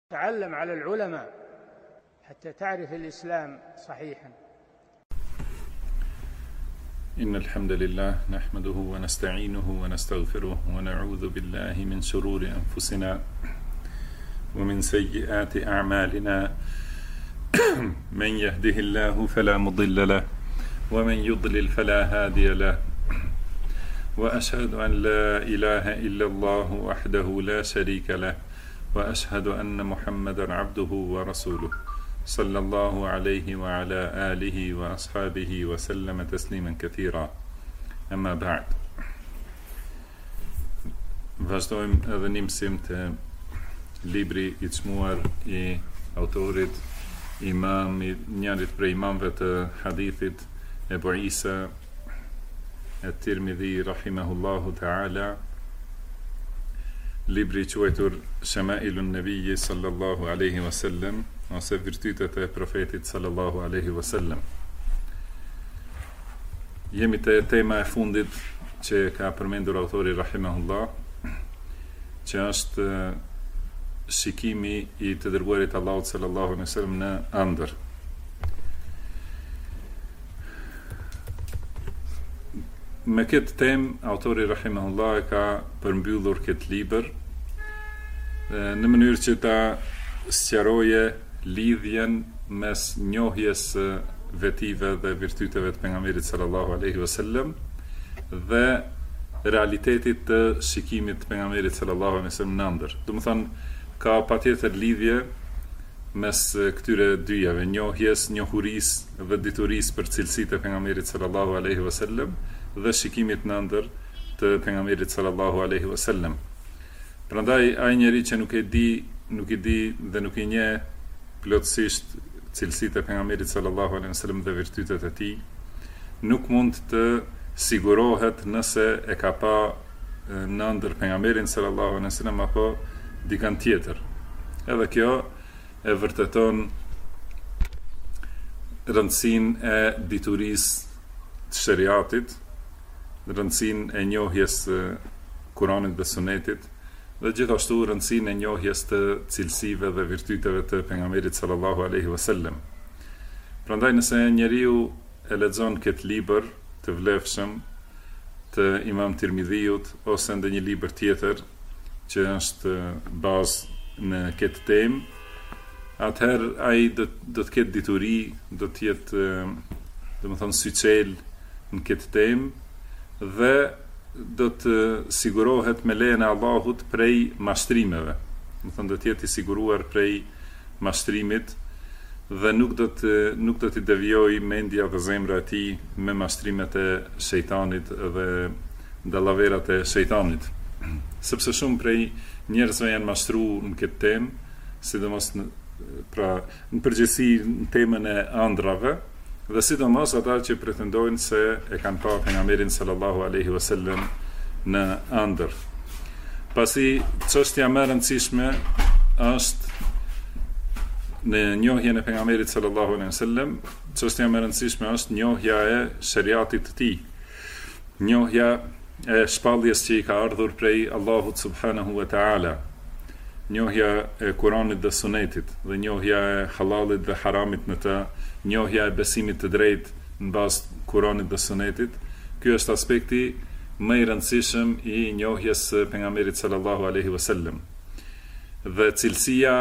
تعلم على العلماء حتى تعرف الإسلام صحيحا. إن الحمد لله نحمده ونستعينه ونستغفره ونعوذ بالله من شرور أنفسنا ومن سيئات أعمالنا من يهده الله فلا مضل له ومن يضلل فلا هادي له وأشهد أن لا إله إلا الله وحده لا شريك له وأشهد أن محمدا عبده ورسوله صلى الله عليه وعلى آله وأصحابه وسلم تسليما كثيرا. أما بعد. Vazhdojmë edhe një mësim të libri I çmuar I autorit njërit prej imamëve të hadithit Ebu Isa at-Tirmidhi rahimahullahu ta'ala, libri I quajtur Shama'ilun Nabiyyi sallallahu alaihi wasallam, ose virtytet e profetit sallallahu alaihi wasallam. Jemi te tema e fundit që ka përmendur autori rahimahullah, që është shikimi I të dërguarit Allahut sallallahu alaihi wasallam në ëndër. Me këtë temë autori rahimahullah e ka përmbyllur këtë libër në mënyrë që ta sqaroje lidhjen mes njohjes vetive dhe virtyteve të pejgamberit sallallahu alaihi wasallam dhe realitetit të shikimit të pejgamberit sallallahu alaihi wasallam në ëndër. Do të thonë ka patjetër lidhje mes këtyre dyjave, njohjes, njohurisë dhe diturisë për cilësitë e pejgamberit sallallahu alaihi wasallam dhe shikimit në ëndër të pejgamberit sallallahu alaihi wasallam. Prandaj ai njeri që nuk i di dhe nuk I njeh plotësisht cilësitë e pejgamberit sallallahu alaihi wasallam dhe virtytet e tij, nuk mund të sigurohet nëse e ka pa në ëndër pejgamberin sallallahu alaihi wasallam apo dikant tjetër. Edhe kjo e vërteton rëndësinë e diturisë të shariatit, rëndësinë e njohjes Kuranit dhe Sunetit, dhe gjithashtu rëndësinë e njohjes të cilësive dhe virtyteve të pejgamberit sallallahu alaihi wasallam. Prandaj nëse njeriu e lexon këtë libër të vlefshëm të Imam Tirmidhiut ose ndonjë libër tjetër që është bazë në këtë temë, atëherë ai do të ketë dituri, do të jetë domethënë syçel në këtë temë dhe do të sigurohet me lejen e Allahut prej mashtrimeve. Domethënë do të jetë I siguruar prej mashtrimit dhe nuk do të devijojë mendja dhe zemra e tij me mashtrimet e shejtanit dhe dallaverat e shejtanit. Sepse shumë prej njerëzve janë mashtruar në këtë temë, sidomos në përgjithësi në temën e ëndrave, dhe sidomos ata që pretendojnë se e kanë pa pejgamberin sallallahu alaihi wasallam në ëndër. Pasi çështja më e rëndësishme është në njohjen e pejgamberit sallallahu alaihi wasallam, çështja më e rëndësishme është njohja e shariatit të tij. Njohja e shpalljes që I ka ardhur prej Allahut subhanahu wa ta'ala. Njohja e Kuranit dhe Sunetit dhe njohja e halalit dhe haramit në të, njohja e besimit të drejtë në bazë Kuranit dhe Sunetit. Ky është aspekti më I rëndësishëm I njohjes së pejgamberit sallallahu alaihi wasallam. Dhe cilësia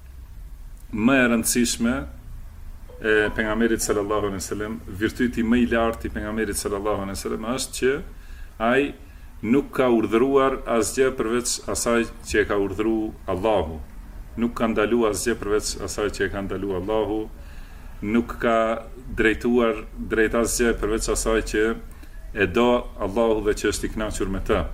më e rëndësishme e pejgamberit sallallahu alaihi wasallam, virtyti më I lartë I pejgamberit sallallahu alaihi wasallam është që ai nuk ka urdhëruar asgjë përveç asaj që e ka urdhëruar Allahu. Nuk ka ndaluar asgjë përveç asaj që e ka ndaluar Allahu. Nuk ka drejtuar drejt asgjë përveç asaj që e do Allahu dhe që është I kënaqur me të.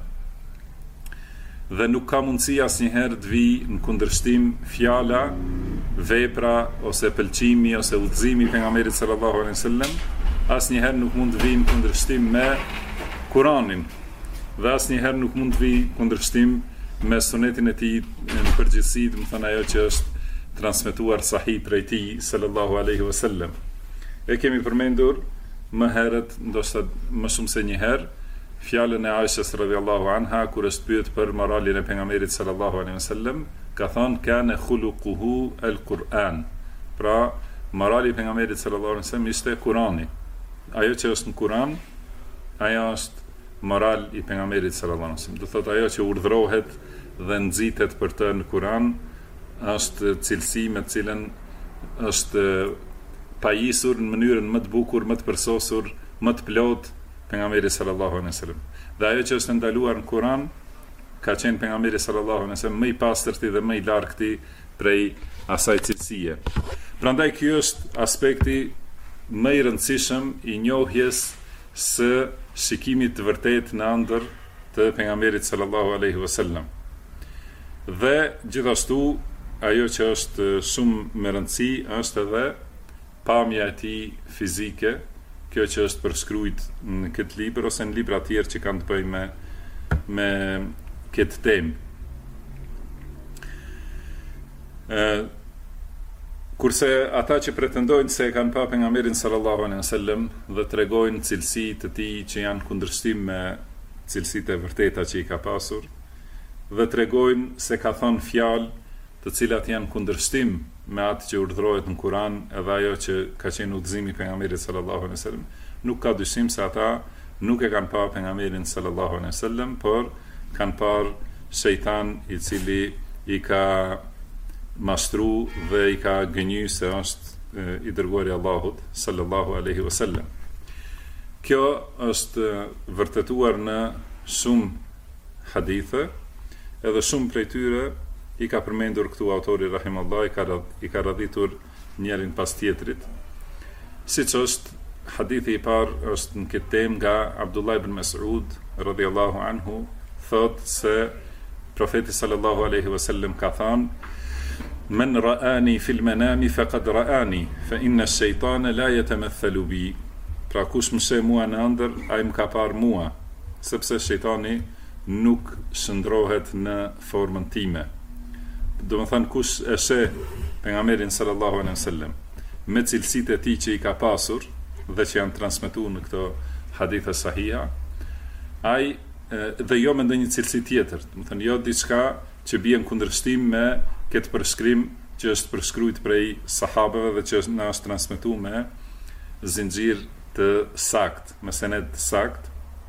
Dhe nuk ka mundësi asnjëherë të vijë në kundërshtim fjala, vepra ose pëlqimi ose udhëzimi I pejgamberit sallallahu alaihi wasallam, asnjëherë nuk mund të vijë në kundërshtim me Kuranin, dhe asnjëherë nuk mund të vijë kundërshtim me sunetin e tij në përgjithësi, do të thonë ajo që është transmetuar sahih prej tij sallallahu alaihi wasallam. E kemi përmendur më herët, ndoshta më shumë se një herë, fjalën e Aishës radhiyallahu anha kur është pyet për moralin e pejgamberit sallallahu alaihi wasallam, ka thonë kana khuluquhu al-Quran. Pra, morali i pejgamberit sallallahu alaihi wasallam ishte Kurani. Ajo që është në Kur'an, ajo është moral i pejgamberit sallallahu alaihi wasallam. Do thotë ajo që urdhrohet dhe nxitet për të në Kur'an është cilësi me të cilën është pajisur në mënyrën më të bukur, më të përsosur, më të plot pejgamberi sallallahu alaihi wasallam. Dhe ajo që është ndaluar në Kur'an ka qenë pejgamberi sallallahu alaihi wasallam më i pastërti dhe më i largëti prej asaj cilësie. Prandaj ky është aspekti më i rëndësishëm i njohjes së shikimit të vërtet në ëndër të pejgamberit sallallahu alaihi wasallam. Dhe gjithashtu ajo që është shumë me rëndësi është edhe pamja e tij fizike, kjo që është përshkruajt në këtë libër ose në libra të tjerë që kanë të bëjnë me këtë temë. Kurse ata që pretendojnë se e kanë pa pejgamberin sallallahu alaihi wasallam dhe tregojnë cilësi të tij që janë kundërshtim me cilësitë e vërteta që i ka pasur, dhe tregojnë se ka thënë fjalë të cilat janë kundërshtim me atë që urdhërohet në Kur'an edhe ajo që ka qenë udhëzimi i pejgamberit sallallahu alaihi wasallam, nuk ka dyshim se ata nuk e kanë pa pejgamberin sallallahu alaihi wasallam, por kanë parë shejtan i cili i ka mashtru dhe i ka gënjy se është i dërguari i Allahut sallallahu alaihi wasallam. Kjo është vërtetuar në shumë hadithe, edhe shumë prej tyre i ka përmendur këtu autori rahimallahu i ka radhitur njërin pas tjetrit. Siç është hadithi i parë është në këtë temë nga Abdullah ibn Mas'ud radhiyallahu anhu, thotë se profeti sallallahu alaihi wasallam ka thënë: "Men ra'ani fil manami faqad ra'ani, fa inna ash-shaytana la yatamathalu bi." Pra kush më sheh mua në ëndër, ai më ka parë mua, sepse shejtani nuk shndrohet në formën time. Do të thënë kush e sheh pejgamberin sallallahu alaihi wasallam me cilësitë e tij që i ka pasur dhe që janë transmetuar në këto hadithe sahiha, ai dhe jo me ndonjë cilësi tjetër, do të thënë jo diçka që bie në kundërshtim me këtë përshkrim që është përshkruajtur prej sahabeve dhe që na është transmetuar me zinxhir të sakt, me sened të sakt.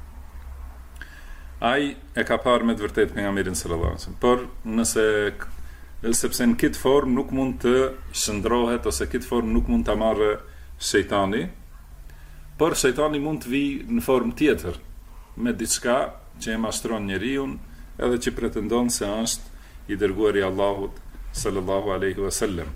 Ai e ka parë me të vërtetë pejgamberin sallallahu alaihi wasallam, por sepse në këtë formë nuk mund të shndrohet ose këtë formë nuk mund ta marrë shejtani, por shejtani mund të vijë në formë tjetër me diçka që e mashtron njeriu edhe që pretendon se është i dërguari i Allahut sallallahu alaihi wasallam.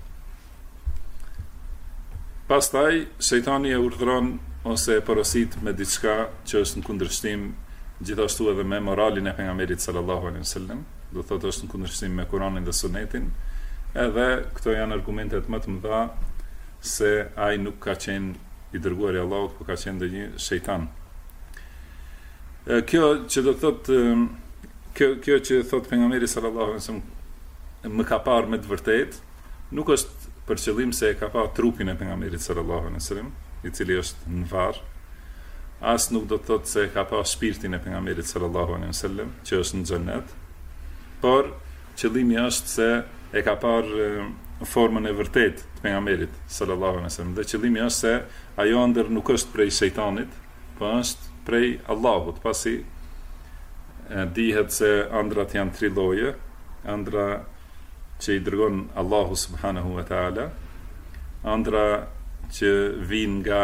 Pastaj shejtani e urdhëron ose e porosit me diçka që është në kundërshtim gjithashtu edhe me moralin e pejgamberit sallallahu alaihi wasallam, do thotë është në kundërshtim me Kur'anin dhe Sunetin, edhe këto janë argumentet më të mëdha se ai nuk ka qenë i dërguari i Allahut, por ka qenë ndonjë shejtan. Kjo që do thotë kjo që thotë pejgamberi sallallahu alaihi wasallam më ka parë me të vërtetë, nuk është për qëllim se e ka parë trupin e pejgamberit sallallahu alaihi wasallam, i cili është në varr. As nuk do të thotë se ka pa shpirtin e pejgamberit sallallahu alaihi wasallam që është në xhenet, por qëllimi është se e ka parë formën e vërtetë të pejgamberit sallallahu alaihi wasallam. Dhe qëllimi është se ajo ëndër nuk është prej shejtanit, por është prej Allahut, pasi dihet se ëndrat janë tri lloje: ëndra që i dërgon Allahu subhanahu wa taala, ëndra që vijnë nga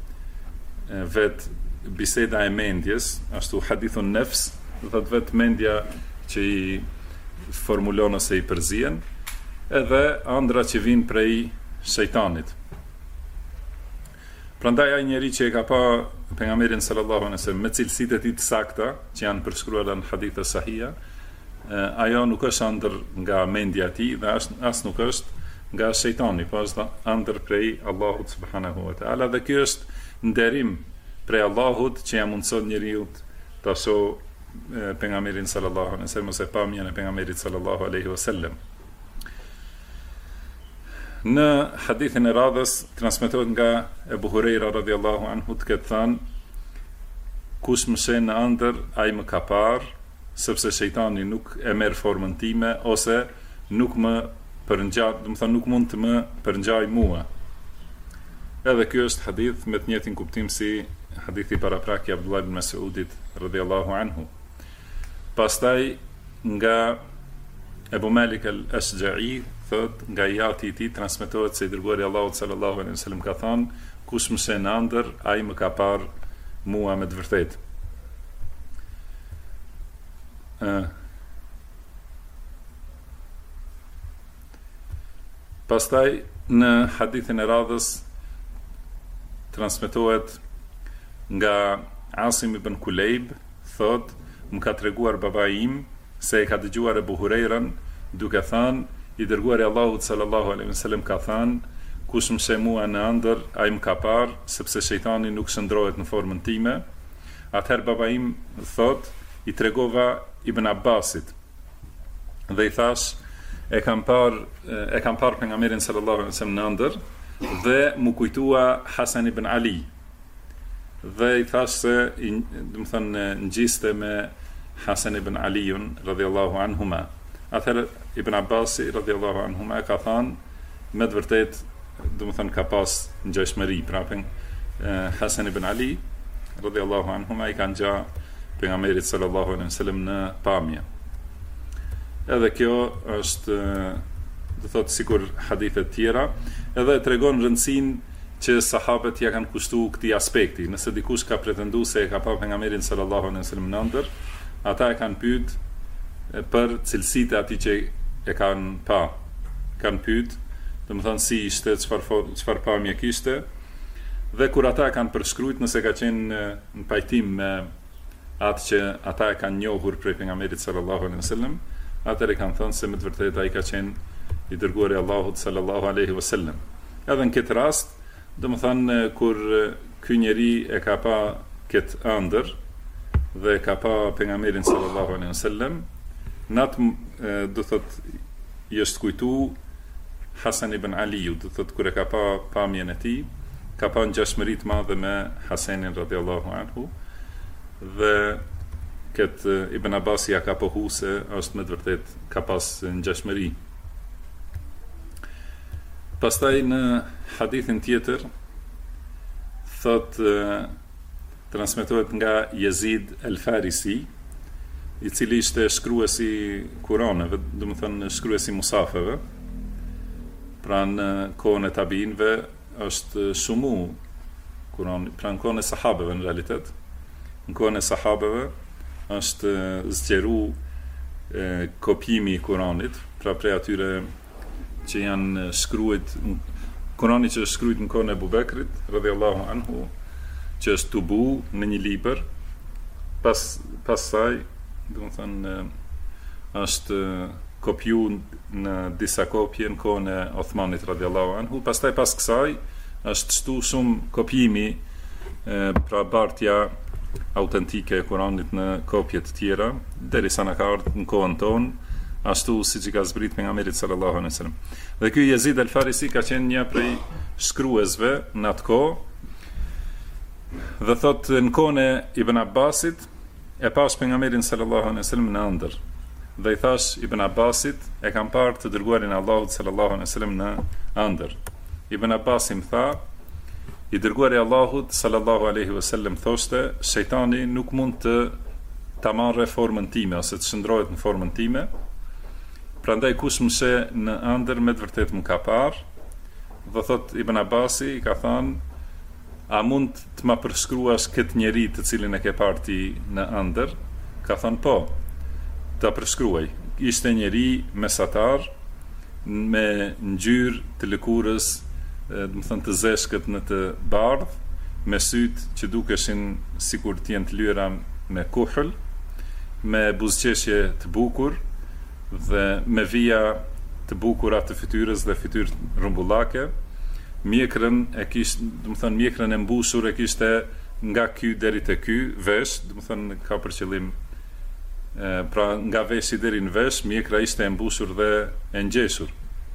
vetë biseda e mendjes, ashtu hadithun nefs, dhe vetë mendja që i formulon ose i përzihen, edhe ëndra që vijnë prej shejtanit. Prandaj ai njeri që e ka pa pejgamberin sallallahu alaihi wasallam me cilësitë e tij të sakta që janë përshkruara në hadithe sahiha, ajo nuk është ëndër nga mendja e tij dhe as nuk është nga shejtani, por është ëndër prej Allahut subhanahu wa taala, dhe ky është nderim prej Allahut që ja mundson njeriu ta shohë pejgamberin sallallahu alaihi wasallam ose pamjen e pejgamberit sallallahu alaihi wasallam. Në hadithin e radhës transmetohet nga Ebu Hurajra radhiyallahu anhu të ketë thënë: kush më sheh në ëndër, ai më ka parë, sepse shejtani nuk e merr formën time ose nuk më përngjaj, do të thonë nuk mund të më përngjaj mua. Edhe ky është hadith me të njëjtin kuptim si hadithi paraprak i Abdullah ibn Mas'udit radhiyallahu anhu. Pastaj nga Ebu Malik al-Ashja'i thot, nga jati i tij transmetohet se i dërguari Allahut sallallahu alaihi wasallam ka thënë, kush më sheh në ëndër, ai më ka parë mua me të vërtetë. Pastaj në hadithin e radhës transmetohet nga Asim ibn Kulejb, thot, më ka treguar babai im se e ka dëgjuar Ebu Hurejran duke thënë, i dërguari Allahut sallallahu alaihi wasallam ka thënë, kush më sheh mua në ëndër, ai më ka parë, sepse shejtani nuk shndrohet në formën time. Atëherë babai im thot, i tregova Ibn Abbasit dhe i thash, e kam parë pejgamberin sallallahu alaihi wasallam në ëndër dhe më kujtua Hasan ibn Ali. Dhe i thash se, do të thënë, ngjiste me Hasan ibn Aliun radhiyallahu anhuma. Atëherë Ibn Abbasi radhiyallahu anhuma ka thënë, me të vërtetë, do të thënë, ka pas ngjashmëri prapën Hasan ibn Ali radhiyallahu anhuma i kanë ngja pejgamberit sallallahu alaihi wasallam në pamje. Edhe kjo është, do thotë, sikur hadithet tjera, edhe tregon rëndësinë që sahabët ja kanë kushtuar këtij aspekti. Nëse dikush ka pretenduar se e ka pa pejgamberin sallallahu alaihi wasallam në ëndër, ata e kanë pyet për cilësitë e atij që e kanë pa. Kanë pyet, domethënë si ishte, çfarë pamje kishte, dhe kur ata kanë përshkruajt, nëse ka qenë në pajtim me atë që ata e kanë njohur prej pejgamberit sallallahu alaihi wasallam, atëherë kanë thënë se me të vërtetë ai ka qenë i dërguari Allahut sallallahu alaihi wasallam. Edhe në këtë rast, domethënë kur ky njeri e ka pa këtë ëndër dhe ka pa pejgamberin sallallahu alaihi wasallam, natë do thotë i është kujtu Hasan ibn Aliu, do thotë kur e ka pa pamjen e tij, ka pa ngjashmëri të madhe me Hasanin radhiyallahu anhu, dhe këtë Ibn Abbas ja ka pohu se është me të vërtet ka pas ngjashmëri. Pastaj në hadithin tjetër thot, transmetohet nga Yazid al-Farisi, i cili ishte shkruesi Kuraneve, do të thënë shkruesi musafeve, pra në kohën e tabiinëve është shumu Kurani, pra në kohën e sahabeve në realitet. Në kohën e sahabeve është zgjeru kopjimi i Kuranit, pra prej atyre që janë shkruajt, Kurani që është shkruajt në kohën e Abu Bekrit radhiyallahu anhu, që është tubu në një libër, pas saj, do të thënë, është kopju në disa kopje në kohën e Othmanit radhiyallahu anhu, pastaj pas kësaj është shtu shumë kopjimi, pra bartja autentike e Kuranit në kopje të tjera, derisa na ka ardhur në kohën tonë, ashtu siç i ka zbrit pejgamberit sallallahu alaihi wasallam. Dhe ky Yazid al-Farisi ka qenë një prej shkruesve në atë kohë, dhe thot, në kohën e Ibn Abbasit e pash pejgamberin sallallahu alaihi wasallam në ëndër. Dhe i thash Ibn Abbasit, e kam parë të dërguarin Allahut sallallahu alaihi wasallam në ëndër. Ibn Abbasi më tha, i dërguari Allahut sallallahu alaihi wasallam thoshte, shejtani nuk mund të ta marrë formën time ose të shndrohet në formën time. Prandaj kush më sheh në ëndër, me të vërtetë më ka parë. Dhe thot Ibn Abbasi i ka thënë, a mund të ma përshkruash këtë njeri të cilin e ke parë ti në ëndër? Ka thënë po, ta përshkruaj. Ishte njeri mesatar, me ngjyrë të lëkurës, do të thënë të zeshkët në të bardh, me sytë që dukeshin sikur të jenë të lyera me kuhël, me buzëqeshje të bukur dhe me vija të bukura të fytyrës dhe fytyrë rumbullake. Mjekrën e kishte, do të thënë mjekrën e mbushur e kishte nga ky deri te ky vesh, do të thënë ka për qëllim, pra nga veshi deri në vesh, mjekra ishte e mbushur dhe e ngjeshur.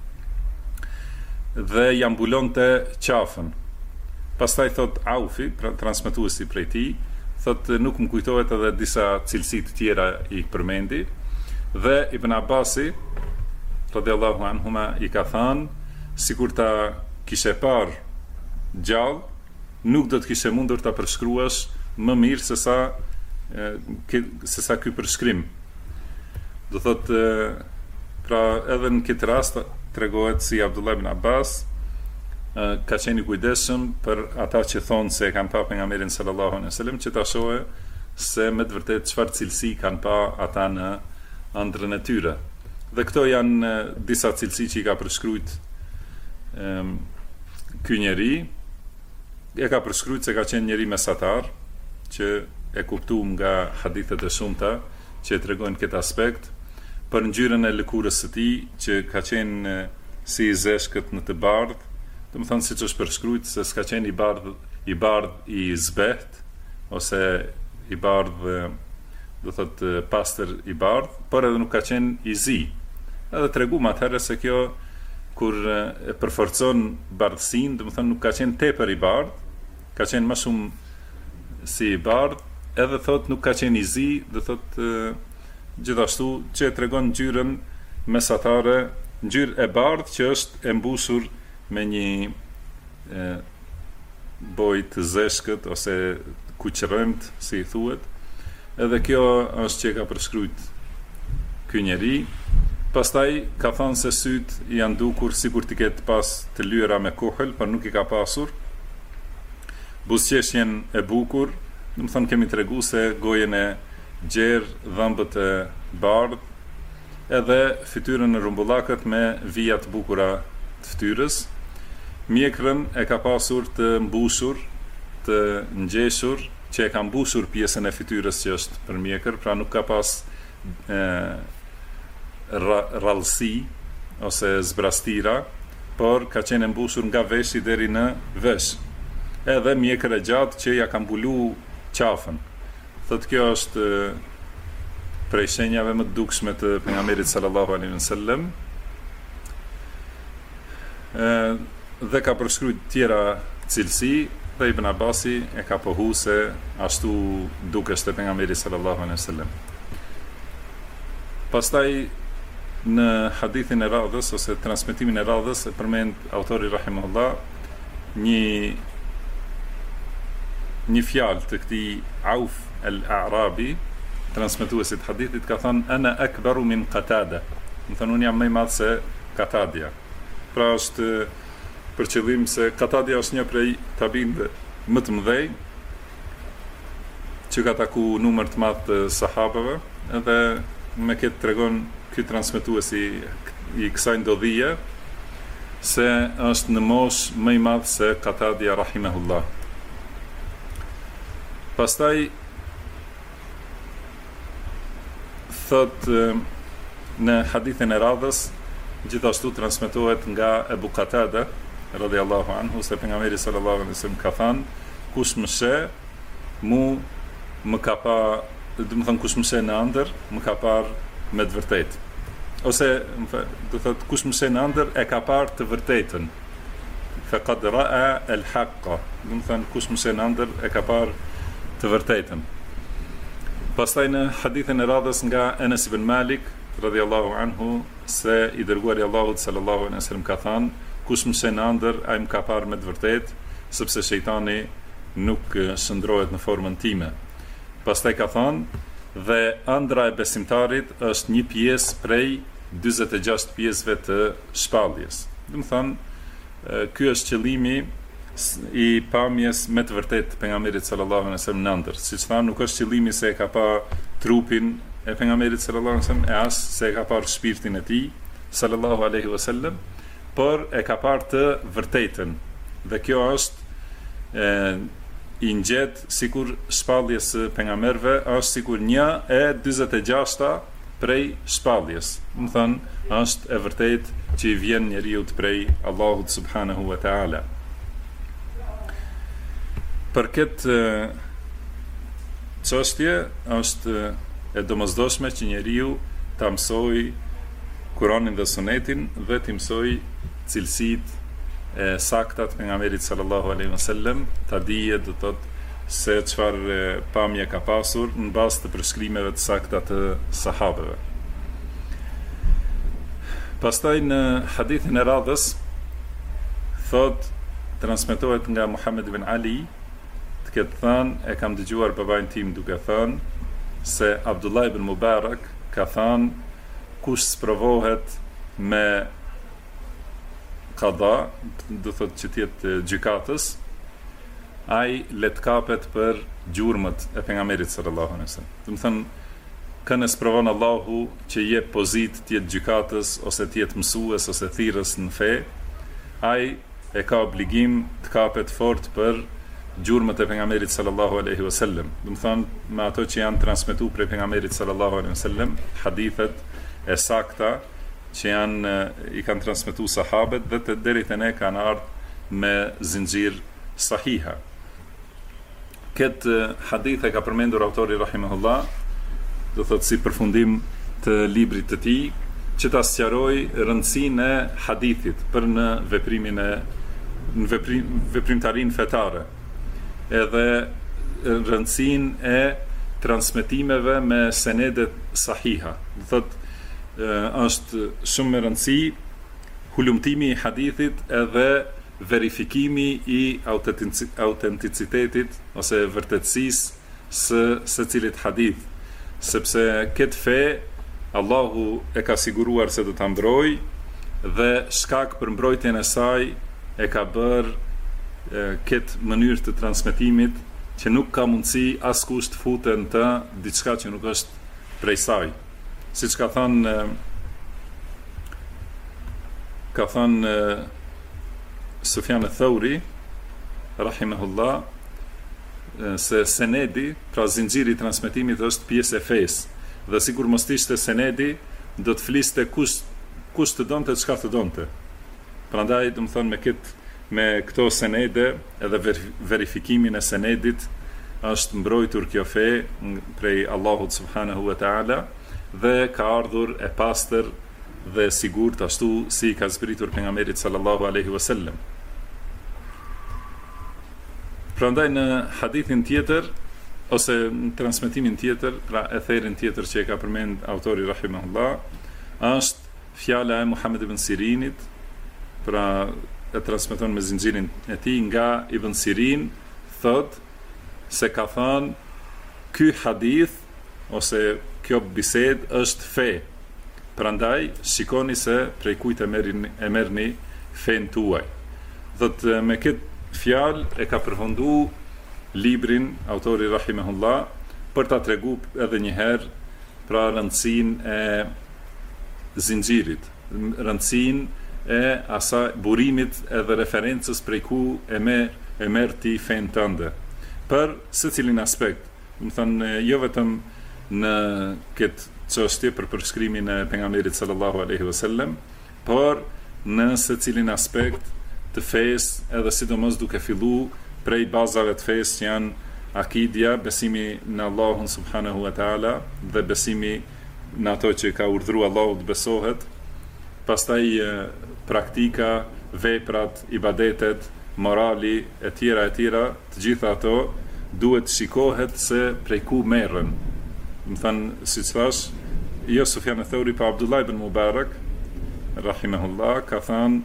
Dhe ja mbulonte qafën. Pastaj thot Aufi, pra transmetuesi prej tij, thot nuk më kujtohet edhe disa cilësi të tjera i përmendi, dhe Ibn Abbasi radhiyallahu anhuma i ka thënë, sikur ta kishe parë gjallë, nuk do të kishe mundur ta përshkruash më mirë se sa ky përshkrim. Do thotë, pra edhe në këtë rast tregohet si Abdullah ibn Abbas ka qenë i kujdesshëm për ata që thonë se kanë pa pejgamberin sallallahu alaihi wasallam, që ta shohë se me të vërtetë çfarë cilësi kanë pa ata në ëndrrën e tyre. Dhe këto janë disa cilësi që i ka përshkruajt ky njeri. E ka përshkruajt se ka qenë njeri mesatar, që e kuptuam nga hadithet e shumta që tregojnë këtë aspekt, për ngjyrën e lëkurës së tij, që ka qenë si i zeshkët në të bardhë, do të thonë siç është përshkruajt se s'ka qenë i bardh i zbeht, ose i bardh, do thotë pastër i bardh, por edhe nuk ka qenë i zi. Edhe treguam atëherë se kjo kur e përforcon bardhësinë, do të thonë nuk ka qenë tepër i bardh, ka qenë më shumë si i bardh, edhe thotë nuk ka qenë i zi, do thotë gjithashtu që e tregon ngjyrën mesatare, ngjyrë e bardhë që është e mbushur me një bojë të zeshkët ose kuqërëmt, si i thuhet. Edhe kjo është që ka përshkruajt ky njeri. Pastaj ka thënë se sytë janë dukur sikur t'i ketë pas të lyera me kohël, por nuk i ka pasur. Buzëqeshjen e bukur, do të thonë kemi tregu se gojen e gjerë, dhëmbët e bardhë, edhe fytyrën e rumbullakët me vija të bukura të fytyrës. Mjekrën e ka pasur të mbushur, të ngjeshur, që e ka mbushur pjesën e fytyrës që është për mjekër, pra nuk ka pas rrallësi ose zbrastira, por ka qenë mbushur nga veshi deri në vesh. Edhe mjekër e gjatë që ja ka mbulu qafën. Thotë kjo është prej shenjave më të dukshme të pejgamberit sallallahu alaihi wasallam. Dhe ka përshkruajt tjera cilësi, dhe Ibn Abasi e ka pohu se ashtu dukeshte pejgamberi sallallahu alaihi wasallam. Pastaj në hadithin e radhës ose transmetimin e radhës e përmend autori rahimahullah një fjalë të këtij Auf al-A'rabi, transmetuesit hadithit, ka thënë ana akbaru min Qatada. Do thonë unë jam më i madh se Qatadia. Pra është për qëllim se Qatadia është një prej tabinëve më të mëdhej që ka taku numër të madh të sahabeve, edhe me këtë tregon ky transmetuesi i kësaj ndodhie se është në moshë më i madh se Qatadia rahimahullah. Pastaj thot në hadithin e radhës gjithashtu transmetohet nga Ebu Qatada radhiyallahu anhu se pejgamberi sallallahu alaihi wasallam ka thënë, kush më sheh më ka pa, do të thënë kush më sheh në ëndër më ka parë me të vërtetë, ose do thot kush më sheh në ëndër e ka parë të vërtetën, faqad ra'a al-haqqa, do të thënë kush më sheh në ëndër e ka parë të vërtetën. Pastaj në hadithin e radhës nga Enes ibn Malik radhiyallahu anhu se i dërguari i Allahut sallallahu alaihi wasallam ka thënë, kush më sheh në ëndër ai më ka parë me të vërtetë, sepse shejtani nuk shndrohet në formën time. Pastaj ka thënë, dhe ëndra e besimtarit është një pjesë prej 46 pjesëve të shpalljes. Do të thonë ky është qëllimi i pamjes me të vërtetë pejgamberit sallallahu alaihi wasallam në ëndër. Siç thanë, nuk është qëllimi se e ka pa trupin e pejgamberit sallallahu alaihi wasallam, e as se e ka parë shpirtin e tij sallallahu alaihi wasallam, por e ka parë të vërtetën. Dhe kjo është i ngjet sikur shpalljes së pejgamberëve është sikur 1/46 prej shpalljes. Do të thonë, është e vërtetë që i vjen njeriu prej Allahut subhanahu wa taala. Për këtë çështje është e domosdoshme që njeriu ta mësoj Kur'anin dhe Sunetin dhe të mësoj cilësitë e sakta të pejgamberit sallallahu alaihi wasallam, ta dije do të thotë se çfarë pamje ka pasur në bazë të përshkrimeve të sakta të sahabeve. Pastaj në hadithin e radhës thot, transmetohet nga Muhammed ibn Ali, të ketë thënë, e kam dëgjuar babain tim duke thënë se Abdullah ibn Mubarak ka thënë, kush sprovohet me qada, do thot që tjetë gjykatës, ai let kapet për gjurmët e pejgamberit sallallahu alaihi wasallam. Do të thënë, kënë sprovon Allahu që jep pozitë tjetë gjykatës, ose tjetë mësues, ose thirrës në fe, ai e ka obligim të kapet fort për gjurmët e pejgamberit sallallahu alaihi wasallam. Do të thonë, me ato që janë transmetuar prej pejgamberit sallallahu alaihi wasallam, hadithet e sakta që i kanë transmetuar sahabët dhe të deri te ne kanë ardhur me zinxhir sahiha. Këtë hadith e ka përmendur autori rahimahullah, do thot si përfundim të librit të tij, që ta sqaroj rëndësinë e hadithit për në veprimtarinë fetare, edhe rëndësinë e transmetimeve me senedet sahiha. Do thot, është shumë me rëndësi hulumtimi i hadithit edhe verifikimi i autenticitetit ose vërtetësisë së secilit hadith, sepse këtë fe Allahu e ka siguruar se do ta mbrojë dhe shkak për mbrojtjen e saj e ka bërë këtë mënyrë të transmetimit që nuk ka mundësi askush të futen të diçka që nuk është prej saj. Siç ka thënë Sufjan al-Thauri rahimahullah, se senedi, pra zinxhiri i transmetimit është pjesë e fesë, dhe sikur mos ishte senedi, do të fliste kush të donte çka të donte. Prandaj, do të thonë, me këto senede edhe verifikimin e senedit është mbrojtur kjo fe prej Allahut subhanahu wa taala dhe ka ardhur e pastër dhe sigurt, ashtu si ka zbritur pejgamberit sallallahu alaihi wasallam. Prandaj në hadithin tjetër ose në transmetimin tjetër, pra etherin tjetër që e ka përmend autori rahimahullah, është fjala e Muhammed ibn Sirinit, pra e transmeton me zinxhirin e tij nga Ibn Sirin, thot se ka thënë, ky hadith ose kjo bisedë është fe. Prandaj shikoni se prej kujt e merrni fen tuaj. Thot, me këtë fjalë e ka përfundu librin autori rahimahullah për ta tregu edhe një herë pra rëndësinë e zinxhirit, rëndësinë e asaj burimit edhe referencës prej ku e merr ti fen tënde për secilin aspekt. Do të thënë, jo vetëm në këtë çështje për përshkrimin e pejgamberit sallallahu alaihi wasallam, por në secilin aspekt të fesë, edhe sidomos duke fillu prej bazave të fesë që janë akidja, besimi në Allahun subhanahu wa taala dhe besimi në ato që ka urdhëruar Allahu të besohet, pastaj praktika, veprat, ibadetet, morali e tjera, të gjitha ato duhet shikohet se prej ku merren. Më thënë, si që thash, jo Sufjan al-Thauri, pa Abdullah ibn Mubarak rahimahullah ka thënë,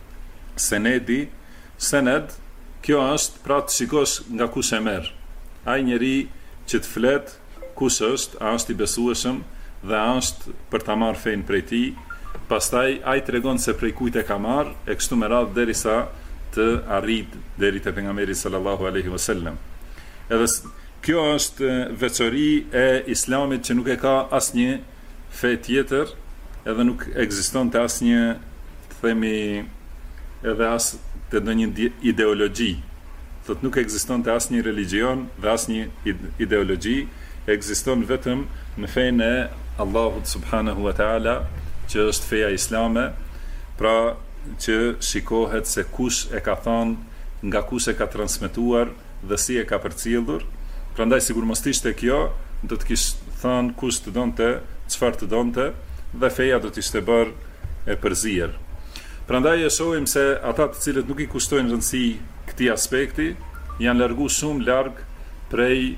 sened, kjo është pra të shikosh nga kush e merr. Ai njeri që të flet kush është, a është i besueshëm dhe a është për ta marrë fen prej tij, pastaj ai tregon se prej kujt e ka marrë, e kështu me radhë derisa të arrit deri te pejgamberi sallallahu alaihi wasallam. Edhe kjo është veçori e Islamit që nuk e ka asnjë fe tjetër, edhe nuk ekziston të asnjë, të themi, edhe as të ndonjë ideologji. Thot, nuk ekziston të asnjë religjion dhe asnjë ideologji, ekziston vetëm në fenë e Allahut subhanahu wa taala, që është feja islame, pra që shikohet se kush e ka thënë, nga kush e ka transmetuar dhe si e ka përcjellur. Prandaj sigur mos ishte kjo, do të kishte thënë kush të donte, çfarë të donte, dhe feja do të ishte bërë e përzier. Prandaj e shohim se ata të cilët nuk i kushtojnë rëndësi këtij aspekti, janë larguar shumë larg prej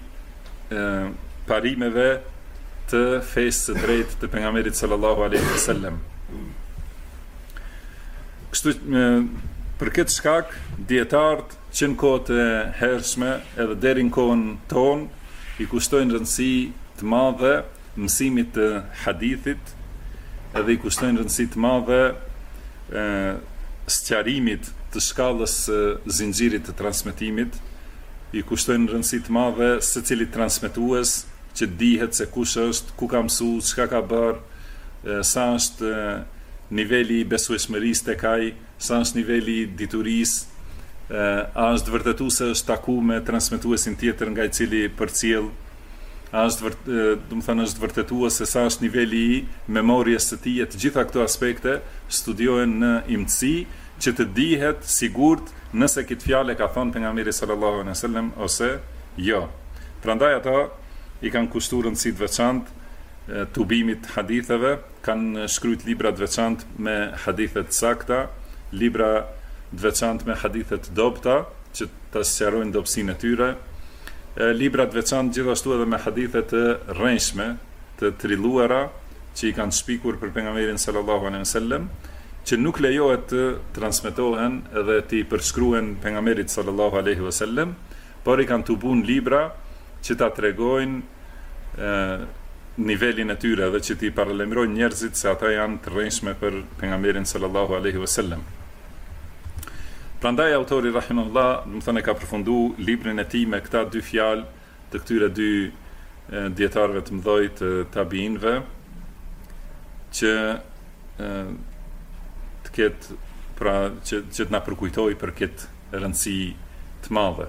parimeve të fesë së drejtë të pejgamberit sallallahu alaihi wasallam. Kështu për këtë shkak dietarët që në kohët e hershme edhe deri në kohën tonë i kushtojnë rëndësi të madhe mësimit të hadithit, edhe i kushtojnë rëndësi të madhe sqarimit të shkallës zinxhirit të transmetimit, i kushtojnë rëndësi të madhe secilit transmetues që dihet se kush është, ku ka mësuar, çka ka bërë, sa është niveli i besueshmërisë tek ai, sa është niveli i diturisë, a është vërtetuese është taku me transmetuesin tjetër nga i cili përcjell, a është vërtetuese sa është niveli i memorjes së tij. Të gjitha këto aspekte studiohen në imtësi që të dihet sigurt nëse këtë fjalë ka thënë pejgamberi sallallahu alaihi wasallam ose jo. Prandaj ata i kanë kushtuar rëndësi të veçantë tubimit haditheve, kanë shkruajt libra të veçantë me hadithe të sakta, libra të veçantë me hadithe të dobta që ta sqarojnë dobësinë e tyre, libra të veçantë gjithashtu edhe me hadithe të rrënjshme, të trilluara që i kanë shpikur për pejgamberin sallallahu alaihi wasallam, që nuk lejohet të transmetohen edhe të i përshkruen pejgamberit sallallahu alaihi wasallam, por i kanë tubuar libra që ta tregojnë nivelin e tyre dhe që t'i paralajmërojnë njerëzit se ata janë të rrënjshme për pejgamberin sallallahu alaihi wasallam. Prandaj autori rahimahullah, do të thonë, ka përfunduar librin e tij me këta dy fjalë të këtyre dy dietarëve të mëdhoj të tabiinëve, që të ketë pra që të na përkujtojë për këtë rëndësi të madhe.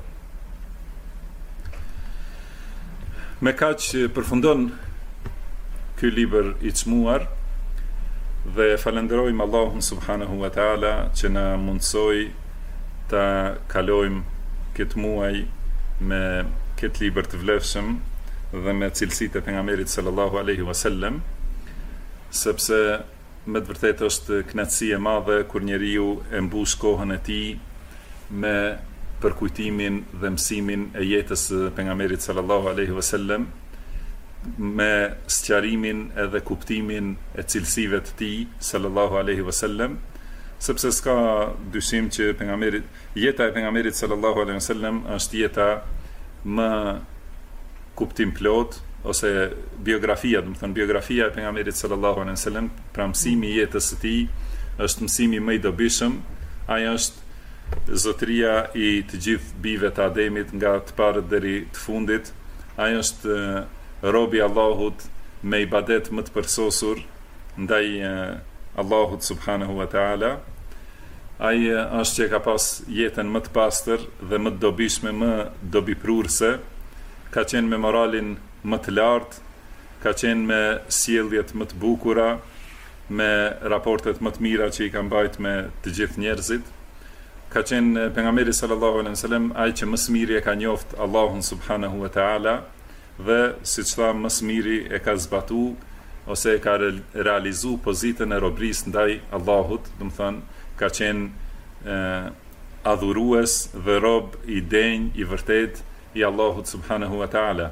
Me kaq përfundon ky libër i çmuar dhe falenderojmë Allahun subhanahu wa taala që na mundsoi ta kalojmë këtë muaj me këtë libër të vlefshëm dhe me cilësitë e pejgamberit sallallahu alaihi wasallam, sepse me të vërtetë është kënaqësi e madhe kur njeriu e mbush kohën e tij me përkujtimin dhe mësimin e jetës së pejgamberit sallallahu alaihi wasallam, me sqarimin edhe kuptimin e cilësive të tij sallallahu alaihi wasallam, sepse s'ka dyshim që jeta e pejgamberit sallallahu alaihi wasallam është jeta më kuptim plot, ose biografia, do të thënë biografia e pejgamberit sallallahu alaihi wasallam, pra mësimi i jetës së tij është mësimi më i dobishëm. Ai është zotëria i të gjithë bijve të Ademit nga të parët deri të fundit. Ai është robi i Allahut me ibadet më të përsosur ndaj Allahut subhanahu wa taala. Ai është që ka pas jetën më të pastër dhe më të dobishme, më dobiprurse, ka qenë me moralin më të lartë, ka qenë me sjelljet më të bukura, me raportet më të mira që i ka mbajt me të gjithë njerëzit. Ka qenë pejgamberi sallallahu alaihi wasallam ai që më së miri e ka njoft Allahun subhanahu wa taala dhe siç tha më së miri e ka zbatuar ose e ka realizuar pozitën e robrisë ndaj Allahut, do të thënë ka qenë adhurues dhe rob i denj i vërtet i Allahut subhanahu wa taala.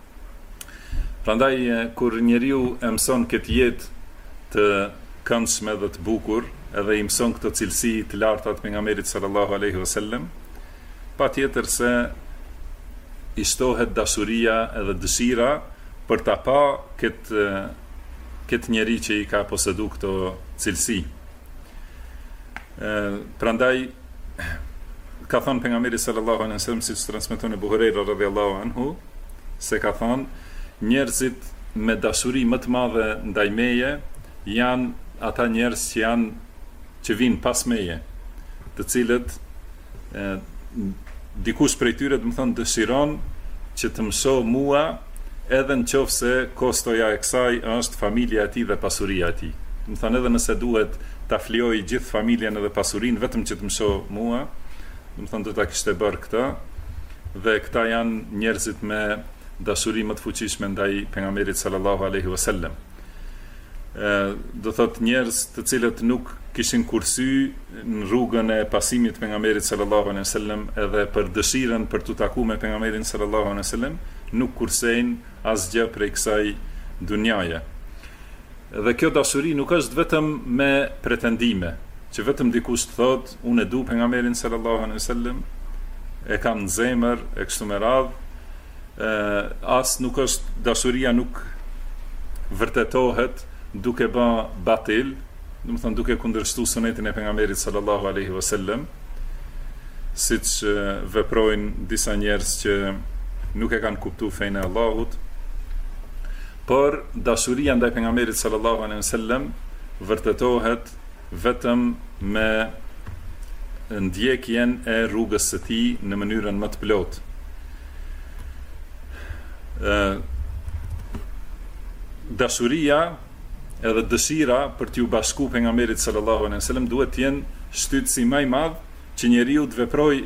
Prandaj kur njeriu e mëson këtë jetë të këndshme dhe të bukur, edhe i mëson këto cilësi të larta të pejgamberit sallallahu alaihi wasallam, patjetër se i shtohet dashuria edhe dëshira për ta pa këtë njeri që i ka posedu këto cilësi. Prandaj ka thënë pejgamberi sallallahu alaihi wasallam, siç transmeton Abu Huraira radhiyallahu anhu, se ka thënë njerëzit me dashuri më të madhe ndaj meje janë ata njerëz që vinë pas meje, të cilët dikush prej tyre, do të thonë, dëshiron që të më shoh mua, edhe në qoftë se kostoja e kësaj është familja e tij dhe pasuria e tij. Do të thonë, edhe nëse duhet ta flijoj gjithë familjen edhe pasurinë vetëm që të më shoh mua, do të thonë do ta kishte bërë këtë. Dhe këta janë njerëzit me dashuri më të fuqishme ndaj pejgamberit sallallahu alaihi wasallam. Do thotë njerëz të cilët nuk kishin kursy në rrugën e pasimit të pejgamberit sallallahu alaihi wasallam, edhe për dëshirën për të takuar me pejgamberin sallallahu alaihi wasallam, nuk kursejnë asgjë prej kësaj dunjaje. Dhe kjo dashuri nuk është vetëm me pretendime, që vetëm dikush të thot, unë e du pejgamberin sallallahu alaihi wasallam, e kam në zemër, e kështu me radhë, as nuk është, dashuria nuk vërtetohet duke bë batil, do të thonë duke kundërshtuar sunetin e pejgamberit sallallahu alaihi wasallam, siç veprojnë disa njerëz që nuk e kanë kuptuar fenë e Allahut, por dashuria ndaj pejgamberit sallallahu alaihi wasallam vërtetohet vetëm me ndjekjen e rrugës së tij në mënyrën më të plotë. Dashuria edhe dëshira për t'ju bashku pejgamberit sallallahu alaihi wasallam duhet të jenë shtytësi më i madh që njeriu të veprojë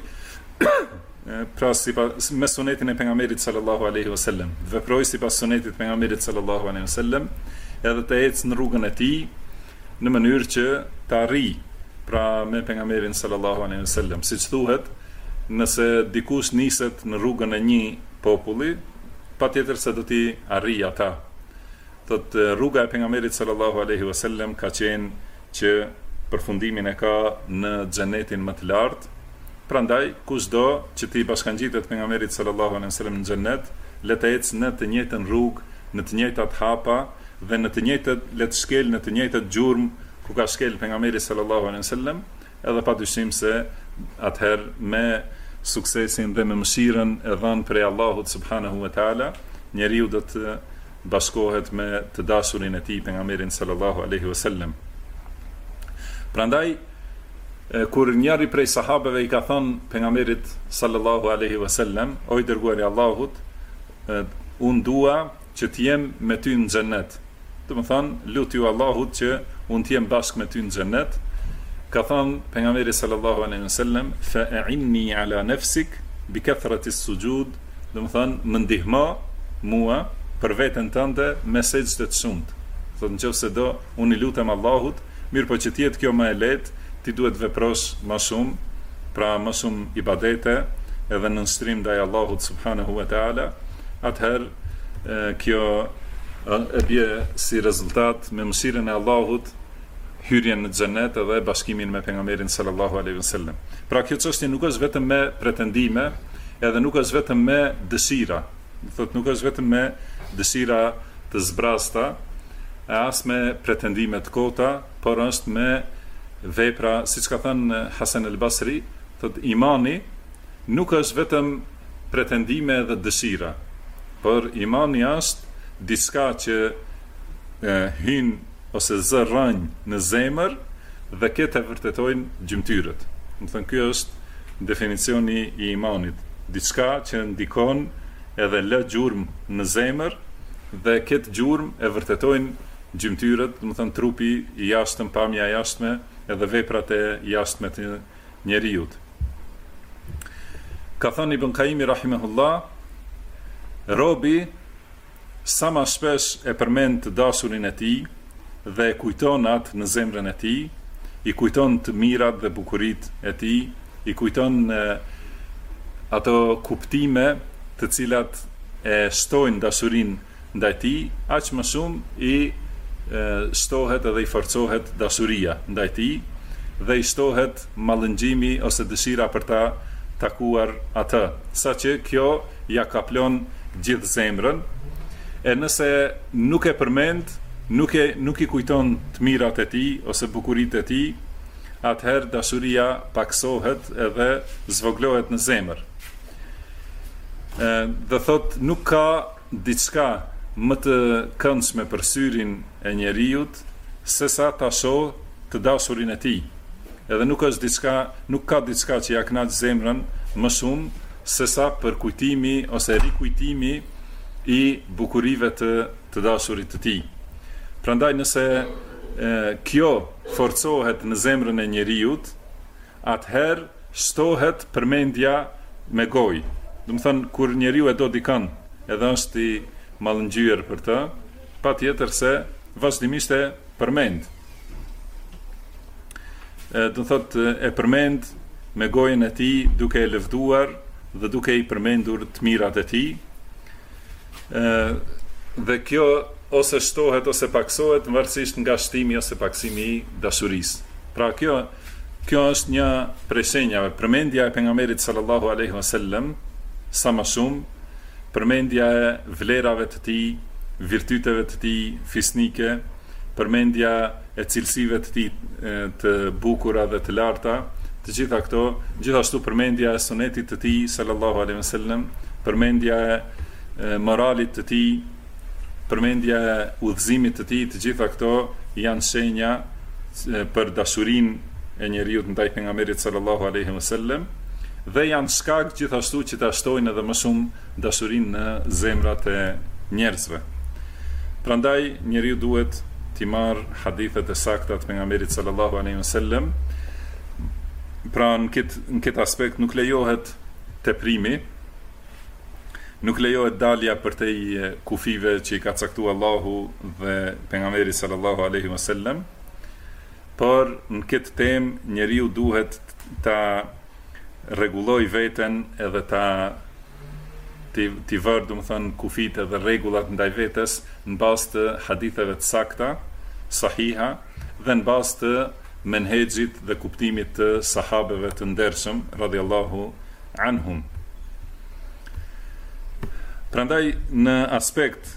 pra sipas me sunetin e pejgamberit sallallahu alaihi wasallam, veprojë sipas sunetit të pejgamberit sallallahu alaihi wasallam, edhe të ecë në rrugën e tij në mënyrë që të arrijë pra me pejgamberin sallallahu alaihi wasallam. Siç thuhet, nëse dikush niset në rrugën e një populli, patjetër se do t'i arrijë ata. Thot rruga e pejgamberit sallallahu alaihi wasallam ka qenë që përfundimin e ka në xhenetin më të lartë. Prandaj kushdo që t'i bashkangjitet pejgamberit sallallahu alaihi wasallam në xhenet, le të ecë në të njëjtën rrugë, në të njëjtat hapa dhe në të njëjtat le të shkel në të njëjtat gjurmë ku ka shkel pejgamberi sallallahu alaihi wasallam, edhe padyshim se atëherë me suksesin dhe me mëshirën e dhënë prej Allahut subhanahu wa taala, njeriu do të bashkohet me të dashurin e tij pejgamberin sallallahu alaihi wasallam. Prandaj kur njëri prej sahabeve i ka thënë pejgamberit sallallahu alaihi wasallam, o i dërguari i Allahut, unë dua që të jem me ty në xhenet. Do të thonë, lutju Allahut që unë të jem bashkë me ty në xhenet. Ka thënë pejgamberi sallallahu alaihi wasallam, fa'inni ala nafsik bi kathrati as-sujud, do të thonë, më ndihmo mua për veten tënde me sejdë të shumtë. Thotë nëse do, unë i lutem Allahut, mirë po që të jetë kjo më e lehtë, ti duhet veprosh më shumë, pra më shumë ibadete, edhe në nënshtrim ndaj Allahut subhanahu wa taala. Atëherë kjo e bie si rezultat me mëshirën e Allahut hyrjen në xhenet edhe bashkimin me pejgamberin sallallahu alaihi wasallam. Pra kjo çështje nuk është vetëm me pretendime, edhe nuk është vetëm me dëshira. Thotë nuk është vetëm me dëshira të zbrasta, e as me pretendime të kota, por është me vepra, siç ka thënë Hasan al-Basri, thotë imani nuk është vetëm pretendime dhe dëshira, por imani është diçka që hyn ose zërrën në zemër dhe këtë e vërtetojnë gjymtyrët. Do të thënë ky është definicioni i imanit, diçka që ndikon edhe lë gjurmë në zemër dhe këtë gjurmë e vërtetojnë gjymtyrët, do të thënë trupi i jashtëm, pamja e jashtme edhe veprat e jashtme të njerëzit. Ka thënë Ibn Qayyim rahimahullah, robi sa më shpesh e përmend të dashurin e tij dhe e kujton atë në zemrën e tij, i kujton të mirat dhe bukuritë e tij, i kujton ato kuptime të cilat e shtojnë dashurinë ndaj tij, aq më shumë i shtohet edhe i forcohet dashuria ndaj tij dhe i shtohet mallëngjimi ose dëshira për ta takuar atë, saqë kjo ja kaplon gjithë zemrën. E nëse nuk e përmend, nuk i kujton të mirat e tij ose bukuritë e tij, atëherë dashuria paksohet edhe zvoglohet në zemër. Dhe thot, nuk ka diçka më të këndshme për syrin e njeriut se sa ta shoh të dashurin e tij. Edhe nuk ka diçka që ja kënaq zemrën më shumë se sa përkujtimi ose rikujtimi i bukurive të dashurit të tij. Prandaj nëse kjo forcohet në zemrën e njeriut, atëherë shtohet përmendja me gojë. Do të thënë, kur njeriu e do dikën, edhe është i mallëngjyer për të, patjetër se vazhdimisht e përmend. Do të thotë, e përmend me gojën e tij, duke e lëvduar dhe duke i përmendur të mirat e tij. Dhe kjo ose shtohet ose paksohet varësisht nga shtimi ose paksimi i dashurisë. Pra kjo Kjo është një prej shenjave, përmendja e pejgamberit sallallahu alaihi wasallam sa më shumë, përmendja e vlerave të tij, virtyteve të tij fisnike, përmendja e cilësive të tij të bukura dhe të larta, të gjitha këto, gjithashtu përmendja e sunetit të tij sallallahu alaihi wasallam, përmendja e moralit të tij, përmendja e udhëzimit të tij, të gjitha këto janë shenja për dashurinë e njeriu ndaj pejgamberit sallallahu alaihi wasallam dhe janë shkak gjithashtu që ta shtojnë edhe më shumë dashurinë në zemrat e njerëzve. Prandaj njeriu duhet t'i marr hadithet e sakta të pejgamberit sallallahu alaihi wasallam. Pra në këtë aspekt nuk lejohet teprimi, nuk lejohet dalja përtej kufive që i ka caktuar Allahu dhe pejgamberi sallallahu alaihi wasallam. Por në këtë temë njeriu duhet ta rregulloj veten edhe t'i vërë, domethënë, kufit edhe rregullat ndaj vetes në bazë të haditheve të sakta, sahiha, dhe në bazë të menhexhit dhe kuptimit të sahabeve të ndershëm radhiyallahu anhum. Prandaj në aspekt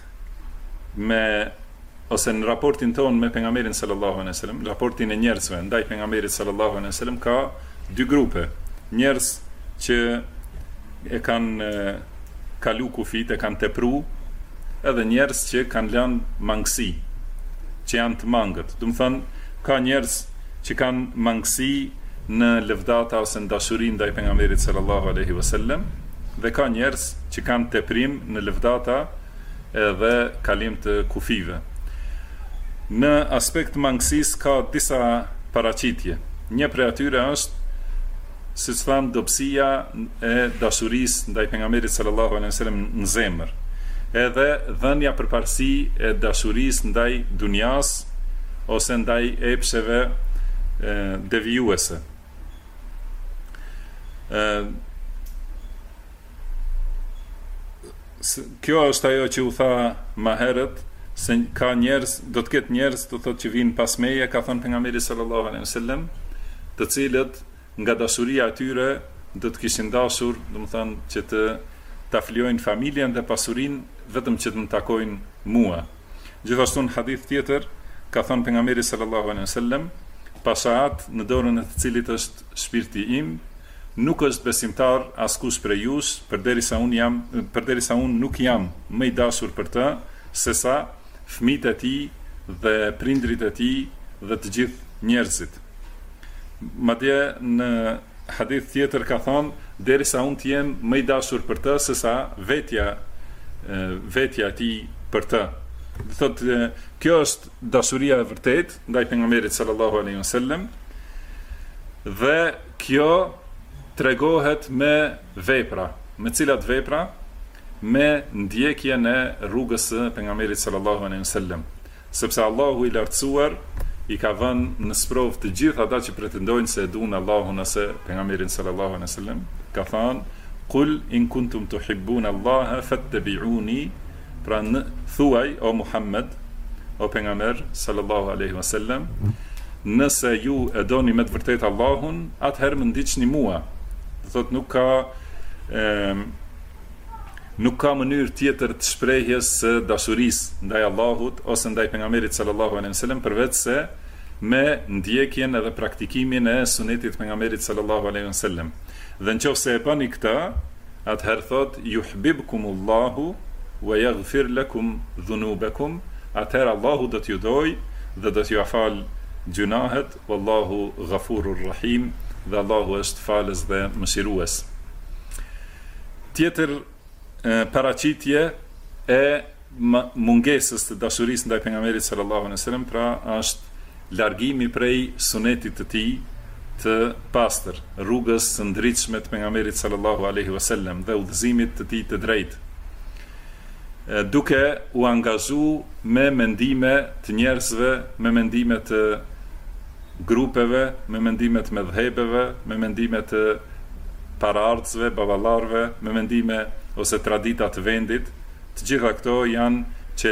ose në raportin ton me pejgamberin sallallahu alaihi wasallam, raportin e njerëzve ndaj pejgamberit sallallahu alaihi wasallam ka dy grupe. Njerëz që e kanë kalu kufit, e kanë tepru, edhe njerëz që kanë lënë mangësi, që janë të mangët. Do të thonë, ka njerëz që kanë mangësi në lëvdata ose në dashuri ndaj pejgamberit sallallahu alaihi wasallam, dhe ka njerëz që kanë teprim në lëvdata edhe kalim të kufive. Në aspekt mangësis ka disa paraqitje. Një prej atyre është, siç tham, dobësia e dashurisë ndaj pejgamberit sallallahu alaihi wasallam në zemër. Edhe dhënia përparësi e dashurisë ndaj dunjas ose ndaj epsheve devijuese. Kjo është ajo që u tha më herët, se ka njerëz, do të ketë njerëz, do thotë, që vinë pas meje, ka thënë pejgamberi sallallahu alaihi wasallam, të cilët nga dashuria e tyre do të kishin dashur, domethënë, që ta flijojnë familjen dhe pasurinë vetëm që të më takojnë mua. Gjithashtu në hadith tjetër ka thënë pejgamberi sallallahu alaihi wasallam, pashaat në dorën e të cilit është shpirti im, nuk është besimtar askush prej jush, përderisa unë nuk jam më i dashur për të sesa fëmijët e tij dhe prindrit e tij dhe të gjithë njerëzit. Madje në hadith tjetër ka thonë, derisa unë të jem më i dashur për të sesa vetja e tij për të. Do thotë, kjo është dashuria e vërtetë ndaj pejgamberit sallallahu alaihi wasallam, dhe kjo tregohet me vepra. Me cilat vepra? Me ndjekjen e rrugës së pejgamberit sallallahu alaihi wasallam. Sepse Allahu i lartësuar i ka vënë në sprov të gjithë ata që pretendojnë se e duan Allahun ose pejgamberin sallallahu alaihi wasallam. Ka thënë: "Qul in kuntum tuhibbuna Allaha fattabi'uni", pra thuaj o Muhammed, o pejgamber sallallahu alaihi wasallam, nëse ju e doni me të vërtetë Allahun, atëherë më ndiqni mua. Do thotë, nuk ka mënyrë tjetër të shprehjes së dashurisë ndaj Allahut ose ndaj pejgamberit sallallahu alaihi wasallam përveç se me ndjekjen edhe praktikimin e sunetit të pejgamberit sallallahu alaihi wasallam. Dhe nëse e bëni këtë, atëherë thot yuhibbukumullahu wa yaghfir lakum dhunubakum, atëherë Allahu do t'ju dojë dhe do t'ju afal gjunahet, wallahu ghafurur rahim, dhe Allahu është falës dhe mëshirues. Tjetër paraqitje e mungesës të dashurisë ndaj pejgamberit sallallahu alaihi wasallam, pra është largimi prej sunetit të tij të pastër, rrugës së ndritshme të pejgamberit sallallahu alaihi wasallam dhe udhëzimit të tij të drejtë, duke u angazhu me mendime të njerëzve, me mendime të grupeve, me mendime të medhhebeve, me mendime të paraardhësve, baballarëve, me mendime ose tradita të vendit. Të gjitha këto janë që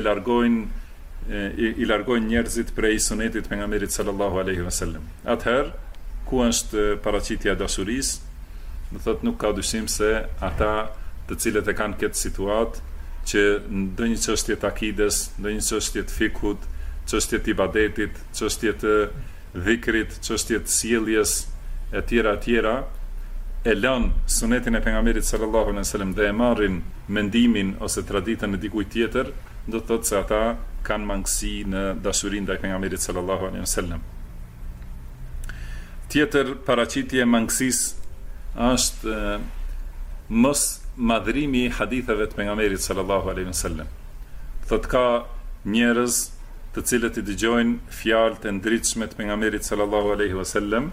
i largojnë njerëzit prej sunetit pejgamberit sallallahu alaihi wasallam. Atëherë ku është paraqitja e dashurisë? Do thotë nuk ka dyshim se ata të cilët e kanë këtë situatë që ndonjë çështje të akides, ndonjë çështje të fikut, çështje të ibadetit, çështje të dhikrit, çështje të sjelljes e tjera e lënë sunetin e pejgamberit sallallahu alaihi wasallam dhe e marrin mendimin ose traditën e dikujt tjetër, do të thotë se ata kanë mangësi në dashurinë ndaj pejgamberit sallallahu alaihi wasallam. Tjetër paraqitje e mangësisë është mos madhrimi i haditheve të pejgamberit sallallahu alaihi wasallam. Thot ka njerëz të cilët i dëgjojnë fjalë të ndritshme të pejgamberit sallallahu alaihi wasallam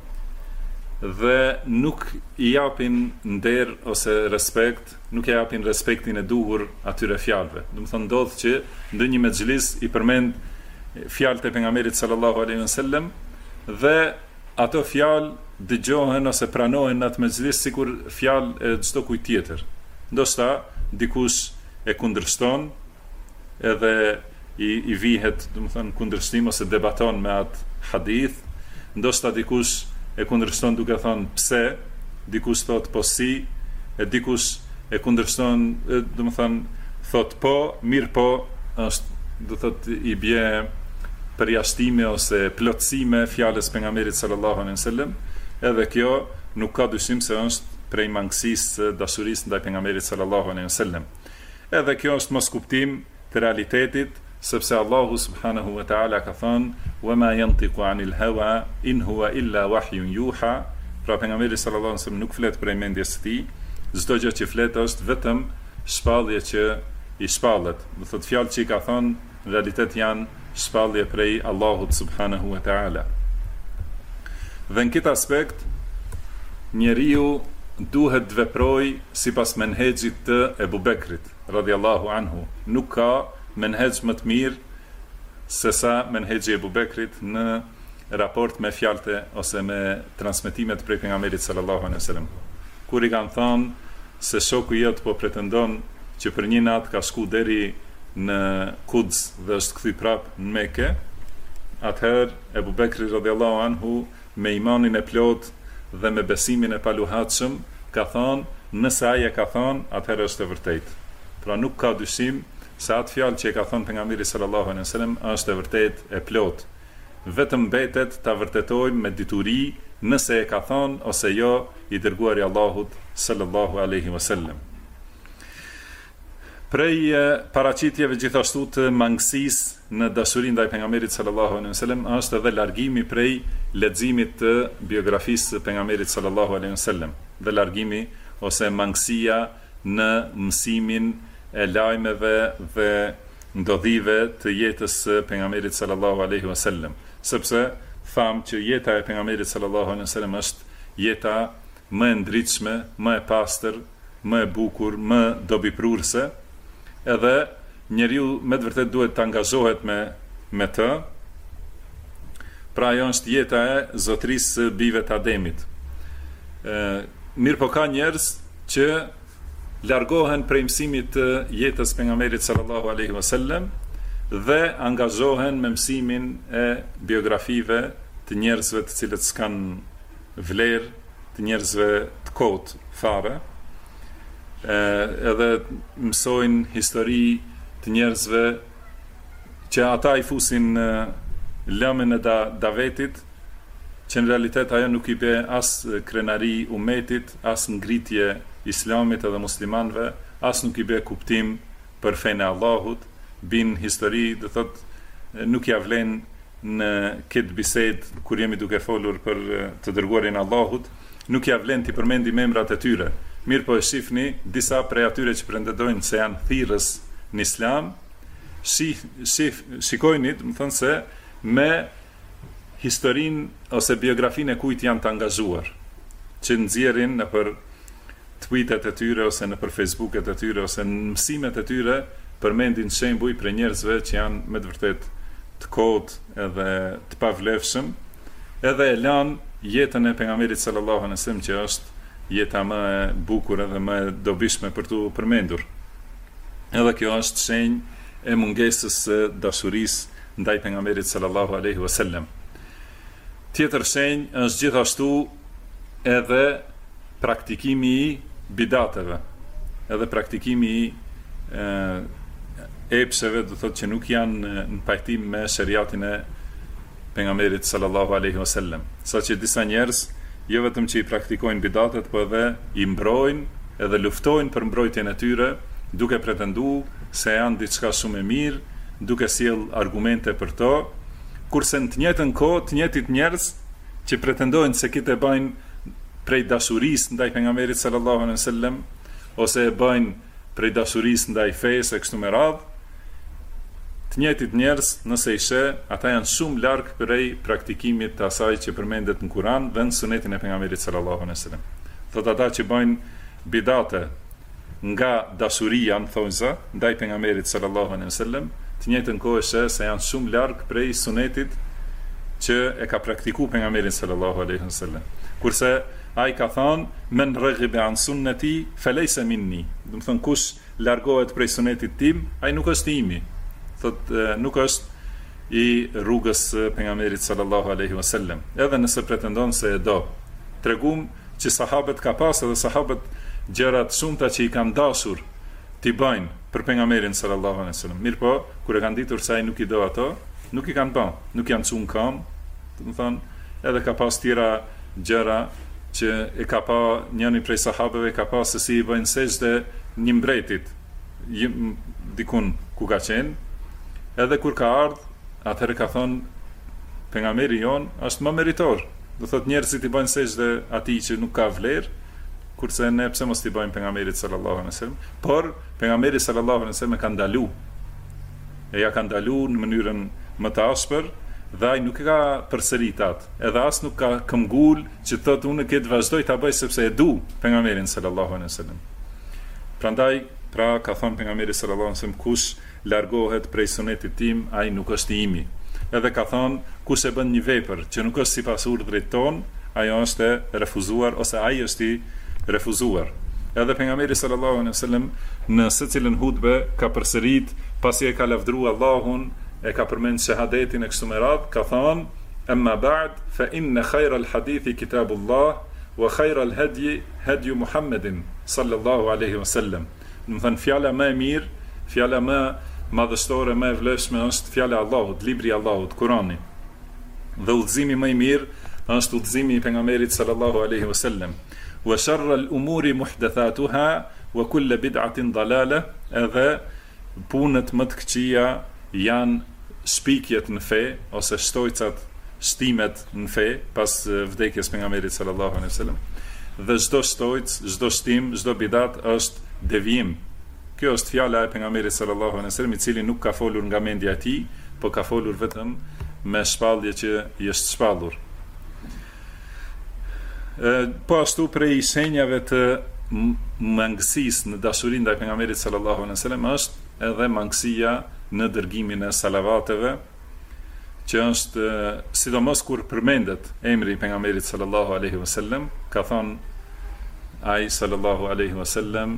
dhe nuk i japin nder ose respekt, nuk i japin respektin e duhur atyre fjalëve. Do të thonë ndodh që ndonjë mexhlis i përmend fjalët e pejgamberit sallallahu alaihi wasallam dhe ato fjalë dëgjohen ose pranohen në atë mexhlis sikur fjalë e çdo kujt tjetër. Ndoshta dikush e kundërshton edhe i vihet, do të thonë, kundërshtim ose debaton me atë hadith. Ndoshta dikush e kundërshton duke thënë pse, dikush thot po si, e dikush e kundërshton, do të thonë, thot po, mirë po, është, do thotë, i bie përjashtime ose plotësime fjalës pejgamberit sallallahu alaihi wasallam. Edhe kjo nuk ka dyshim se është prej mangësisë dashurisë ndaj pejgamberit sallallahu alaihi wasallam. Edhe kjo është mos kuptim të realitetit, sepse Allahu subhanahu wa ta'ala ka thënë: "Wa ma yantiqu 'anil hawa in huwa illa wahyun yuha." Pra pejgamberi sallallahu alaihi wasallam nuk flet prej mendjes së tij, çdo gjë që flet është vetëm shpallje që i shpallet. Do thotë fjalë që i ka thënë në realitet janë shpallje prej Allahut subhanahu wa ta'ala. Dhe në këtë aspekt, njeriu duhet të veproj sipas menhexhit të Ebu Bekrit, radhiyallahu anhu. Nuk ka menhexh më të mirë se sa menhexhi Ebu Bekrit në raport me fjalët ose me transmetimet prej pejgamberit sallallahu alaihi wasallam. Kur i kanë thënë se shoku i jot po pretendon që për një natë ka shku deri në Quds dhe është kthy prap në Mekë, atëherë Ebu Bekri radhiyallahu anhu me imanin e plot dhe me besimin e paluhatshëm ka thonë, nëse ai e ka thonë, atëherë është e vërtetë. Pra nuk ka dyshim se atë fjalë që e ka thonë pejgamberi sallallahu alaihi wasallam është e vërtetë e plot. Vetëm mbetet ta vërtetojmë me dituri nëse e ka thonë ose jo i dërguari i Allahut sallallahu alaihi wasallam. Prej paraqitjeve gjithashtu të mangësisë në dashurinë ndaj pejgamberit sallallahu alaihi wasallam është edhe largimi prej leximit të biografisë së pejgamberit sallallahu alaihi wasallam, dhe largimi ose mangësia në mësimin e lajmeve dhe ndodhive të jetës së pejgamberit sallallahu alaihi wasallam, sepse tham që jeta e pejgamberit sallallahu alaihi wasallam është jeta më e ndritshme, më e pastër, më e bukur, më dobiprurse. Edhe njeriu me të vërtet duhet të angazhohet me të. Pra ajo është jeta e zotrisë së bijve të Ademit. Mirë po ka njerëz që largohen prej mësimit të jetës pejgamberit sallallahu alaihi wasallam dhe angazhohen me mësimin e biografive të njerëzve të cilët s'kan vlerë, të njerëzve të kot fare. Edhe mësojnë histori të njerëzve që ata i fusin lëmën e davetit, që në realitet ajo nuk i be as krenari umetit, as ngritje islamit edhe muslimanve, as nuk i be kuptim për fenë e Allahut. Bin histori, dhe thot, nuk ja vlen në këtë bised kur jemi duke folur për të dërguarin Allahut, nuk ja vlen t'i përmendi memrat e tyre. Mirë po e shifni, disa prej atyre që pretendojnë se janë thirrës në islam, shikojni, më thënë se me historinë ose biografinë e kujt janë të angazhuar, që nxjerrin në për tweetet e tyre ose në për Facebooket e tyre ose në mësimet e tyre, përmendin shembuj për njerëzve që janë me të vërtet të kot edhe të pavlefshëm, edhe e lanë jetën e pejgamberit sallallahu alaihi wasallam që është jeta më e bukur edhe më e dobishme për tu përmendur. Edhe kjo është shenjë e mungesës së dashurisë ndaj pejgamberit sallallahu alaihi wasallam. Tjetër shenjë është gjithashtu edhe praktikimi i bidateve, edhe praktikimi i epsheve, do thotë që nuk janë në pajtim me shariatin e pejgamberit sallallahu alaihi wasallam. Saqë disa njerëz jo vetëm që i praktikojnë bidatet, po edhe i mbrojnë edhe luftojnë për mbrojtjen e tyre, duke pretenduar se janë diçka shumë e mirë, duke sjell argumente për to, kurse në të njëjtën kohë të njëjtit njerëz që pretendojnë se këtë e bëjnë prej dashurisë ndaj pejgamberit sallallahu alaihi wasallam, ose e bëjnë prej dashurisë ndaj fesë e kështu me radhë, të njëjtit njerëz, nëse i sheh, ata janë shumë larg prej praktikimit të asaj që përmendet në Kur'an dhe në sunetin e pejgamberit sallallahu alaihi wasallam. Thotë ata që bëjnë bidate nga dashuria në thonjza ndaj pejgamberit sallallahu alaihi wasallam, të njëjtën kohë sheh se janë shumë larg prej sunetit që e ka praktikuar pejgamberi sallallahu alaihi wasallam. Kurse ai ka thënë men raghiba an sunnati falaysa minni. Do të thonë kush largohet prej sunetit tim, ai nuk është i imi. Thotë nuk është i rrugës pejgamberit sallallahu alaihi wasallam. Edhe nëse pretendon se e do. Tregum që sahabët ka pas edhe sahabët gjërat shumëta që i kanë dashur t'i bëjnë për pejgamberin sallallahu alaihi wasallam. Mirpo, kur e kanë ditur se ai nuk i do ato, nuk i kanë bën, nuk janë çun kam. Do të thonë, edhe ka pas tjera gjëra që e ka pa njëri prej sahabëve ka pas se si i bëjnë sejdë një mbretit dikun ku ka qenë. Edhe kur ka ardhur, atëherë ka thonë pejgamberi jon është më meritor. Do thotë njerëzit i bëjnë sejdë atij që nuk ka vlerë, kurse ne pse mos i bëjmë pejgamberit sallallahu alaihi wasallam? Por pejgamberi sallallahu alaihi wasallam e ka ndalu. E ja ka ndalu në mënyrën më të ashpër dhe ai nuk e ka përsëritat. Edhe as nuk ka këmbgul që thotë unë këtë vazhdoj ta bëj sepse e du pejgamberin sallallahu alaihi wasallam. Prandaj ka thonë pejgamberi sallallahu alaihi wasallam kush largohet prej sunetit tim, ai nuk është i imi. Edhe ka thonë kush e bën një vepër që nuk është sipas urdhrit ton, ajo është e refuzuar ose ai është i refuzuar. Edhe pejgamberi sallallahu alaihi wasallam në secilën hutbe ka përsërit, pasi e ka lavdruar Allahun, e ka përmend shahadetin e kështu me radhë, ka thonë amma ba'd fa inna khayra al-hadithi kitabullah wa khayra al-hadi hadi Muhammedin sallallahu alaihi wasallam. Do të thënë fjala më e mirë, fjala më madhështore, më e vlefshme është fjala e Allahut, libri i Allahut, Kurani. Dhe udhëzimi më i mirë është udhëzimi i pejgamberit sallallahu alaihi wasallam. Wa sharra al-umuri muhdathatuha wa kullu bid'atin dalalah. Edhe punët më të këqija janë shpikjet në fe ose shtojcat, shtimet në fe pas vdekjes pejgamberit sallallahu alaihi wasallam. Dhe çdo shtojc, çdo shtim, çdo bidat është devijim. Kjo është fjala e pejgamberit sallallahu alaihi wasallam, i cili nuk ka folur nga mendja e tij, por ka folur vetëm me shpallje që i është shpallur. Po ashtu prej shenjave të mangësisë në dashurinë ndaj pejgamberit sallallahu alaihi wasallam është edhe mangësia në dërgimin e salavateve, që është sidomos kur përmendet emri i pejgamberit sallallahu alaihi wasallam, ka thënë ai sallallahu alaihi wasallam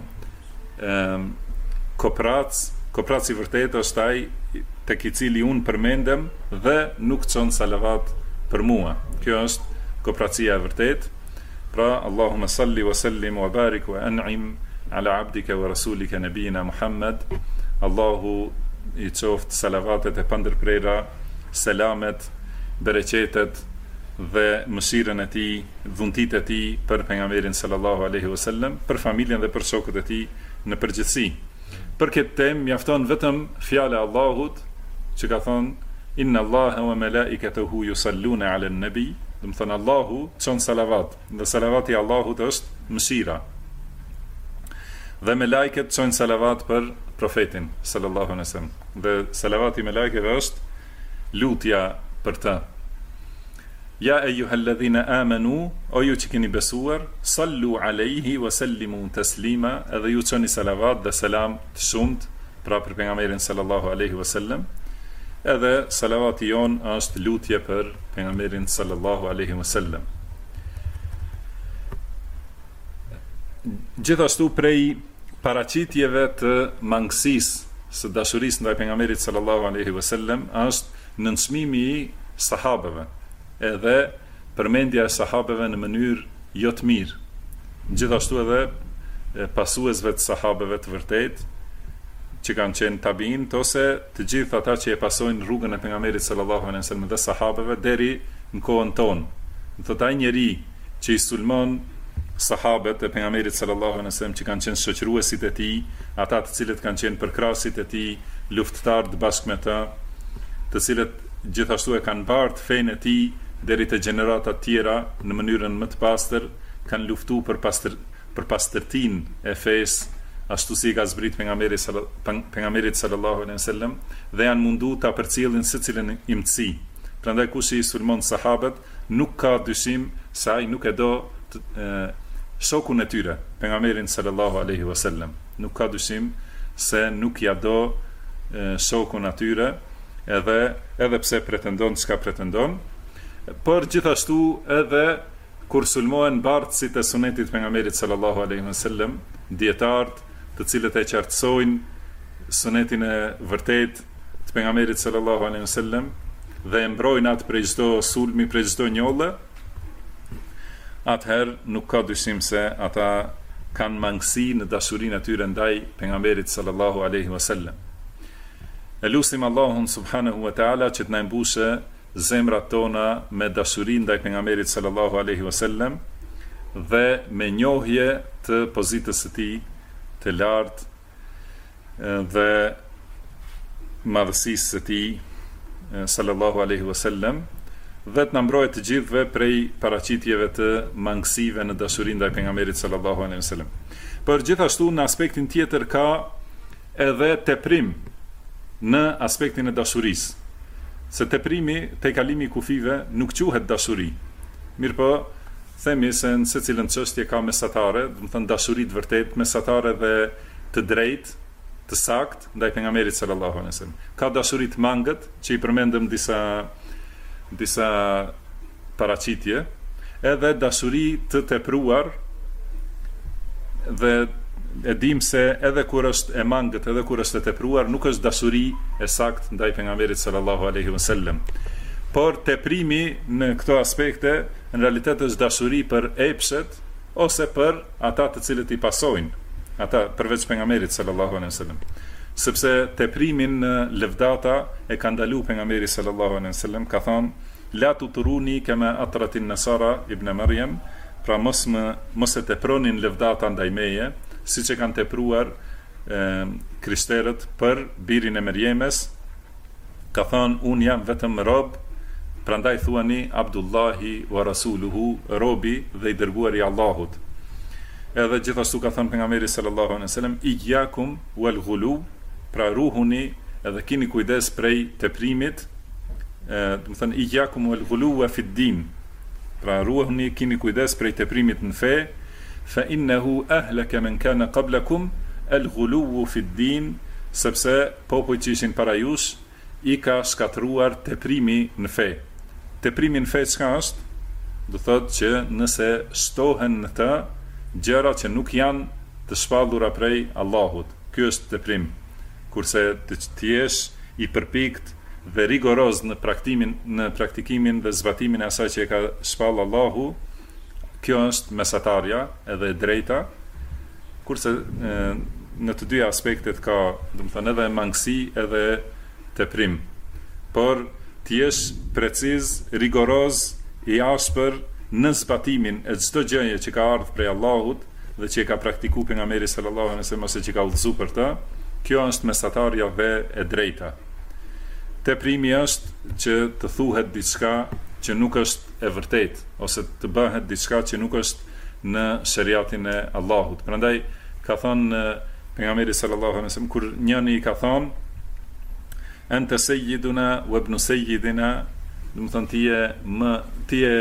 koprac i vërtet është ai tek i cili unë përmendem dhe nuk çon salavat për mua. Kjo është kopracia e vërtet. Pra Allahumma salli wa sallim wa barik wa an'im ala abdika wa rasulika nabiyina Muhammad. Allahu i qoft salavatet e pandërprera, selamet, bereqetet dhe mëshirën e tij, dhuntit e tij për pejgamberin sallallahu alaihi wasallam, për familjen dhe për shokët e tij në përgjithësi. Për këtë temë mjafton vetëm fjala e Allahut, që ka thonë inna Allaha wa malaikatahu yusalluna ala an-nabi. Do të thonë Allahu çon salavat, dhe salavati i Allahut është mëshira. Dhe me lajket çojnë salavat për profetin sallallahu alaihi wasallam. Dhe salavati me lajkeve është lutja për të. Ja ejuhalladhina amanu, o ju që keni besuar, sallu alaihi wa sallimu taslima, edhe ju çoni salavat dhe selam të shumt pra për pejgamberin sallallahu alaihi wasallam. Edhe salavati jon është lutje për pejgamberin sallallahu alaihi wasallam. Gjithashtu prej paraqitjeve të mangësisë së dashurisë ndaj pejgamberit sallallahu alaihi wasallam është nënçmimi i sahabeve, edhe përmendja e sahabeve në mënyrë jo të mirë. Gjithashtu edhe pasuesve të sahabeve të vërtet, që kanë qenë tabiin, ose të gjithë ata që e pasojnë rrugën e pejgamberit sallallahu alaihi wasallam dhe sahabeve deri në kohën tonë. Thotë ai njeri që i sulmon sahabët e pejgamberit sallallahu alaihi wasallam që kanë qenë shoqëruesit e tij, ata të cilët kanë qenë përkrasit e tij, luftëtarë bashkë me ta, të cilët gjithashtu e kanë bartë fenë e tij deri te gjenerata të tjera në mënyrën më të pastër, kanë luftuar për pastërtinë e fesë, ashtu si ka zbrit pejgamberi sallallahu alaihi wasallam, dhe janë mundu ta përcjellin secilin imtësi. Prandaj kush i sulmon sahabët, nuk ka dyshim se ai nuk e do shokun e tyre, pejgamberin sallallahu alaihi wasallam. Nuk ka dyshim se nuk ja do shokun atyre, edhe pse pretendon çka pretendon, por gjithashtu edhe kur sulmohen bartësit e sunetit pejgamberit sallallahu alaihi wasallam, dietarët të cilët e qartësojnë sunetin e vërtet të pejgamberit sallallahu alaihi wasallam dhe e mbrojnë atë prej çdo sulmi, prej çdo njolle, atëherë nuk ka dyshim se ata kanë mangësi në dashurinë e tyre ndaj pejgamberit sallallahu alaihi wasallam. E lutim Allahun subhanahu wa taala që të na mbushë zemrat tona me dashuri ndaj pejgamberit sallallahu alaihi wasallam dhe me njohje të pozitës së tij të lartë dhe madhësisë së tij sallallahu alaihi wasallam, dhe të na mbrojë të gjithëve prej paraqitjeve të mangësive në dashuri ndaj pejgamberit sallallahu alaihi wasallam. Por gjithashtu në aspektin tjetër ka edhe teprim në aspektin e dashurisë. Se teprimi te kalimi i kufive nuk quhet dashuri. Mirpo themi se në secilën çështje ka mesatare, do të thënë dashuri të vërtet, mesatare dhe të drejtë, të saktë ndaj pejgamberit sallallahu alaihi wasallam. Ka dashuri të mangët, që i përmendëm disa paraqitje, edhe dashuri të tepruar, dhe e dim se edhe kur është e mangët, edhe kur është e tepruar, nuk është dashuri e saktë ndaj pejgamberit sallallahu alaihi wasallam. Por teprimi në këto aspekte në realitet është dashuri për epshet ose për ata të cilët i pasojnë, ata përveç pejgamberit sallallahu alaihi wasallam. Sepse teprimin në lëvdata e ka ndalu pejgamberi sallallahu alaihi wasallam, ka thënë la tuturuni kama atratin nasara ibn Maryam, pra mos e tepronin lëvdata ndaj meje, siç e kanë tepruar krishterët për birin e Merjemes. Ka thënë unë jam vetëm rob, prandaj thuani Abdullahi wa rasuluhu, robi dhe i dërguari i Allahut. Edhe gjithashtu ka thënë pejgamberi sallallahu alaihi wasallam iyyakum wal ghulu, pra ruhuni edhe keni kujdes prej teprimit, do të thënë iyyakum wal ghulu fi din, pra ruhuni keni kujdes prej teprimit në fe, fa innahu ahlaka man kana qablakum al ghulu fi din, sepse popujt që ishin para jush i ka shkatruar teprimi në fe. Teprimi në fe çka është? Do thotë që nëse shtohen në të gjëra që nuk janë të shpallura prej Allahut, ky është teprim. Kurse të jesh i përpikt dhe rigoroz në praktikimin dhe zbatimin e asaj që e ka shpall Allahu, kjo është mesatarja edhe e drejta. Kurse në të dy aspektet ka, do të thënë, edhe mangësi edhe teprim. Por të jesh preciz, rigoroz, i ashpër në zbatimin e çdo gjëje që ka ardhur prej Allahut dhe që e ka praktikuar pejgamberi sallallahu alaihi wasallam ose që ka udhëzuar për të, kjo është mesatarja dhe e drejta. Teprimi është që të thuhet diçka që nuk është e vërtetë, ose të bëhet diçka që nuk është në shariatin e Allahut. Prandaj ka thënë pejgamberi sallallahu alaihi wasallam, kur njëri i ka thënë anta sayyiduna wa ibn sayyidina, do të thonë ti je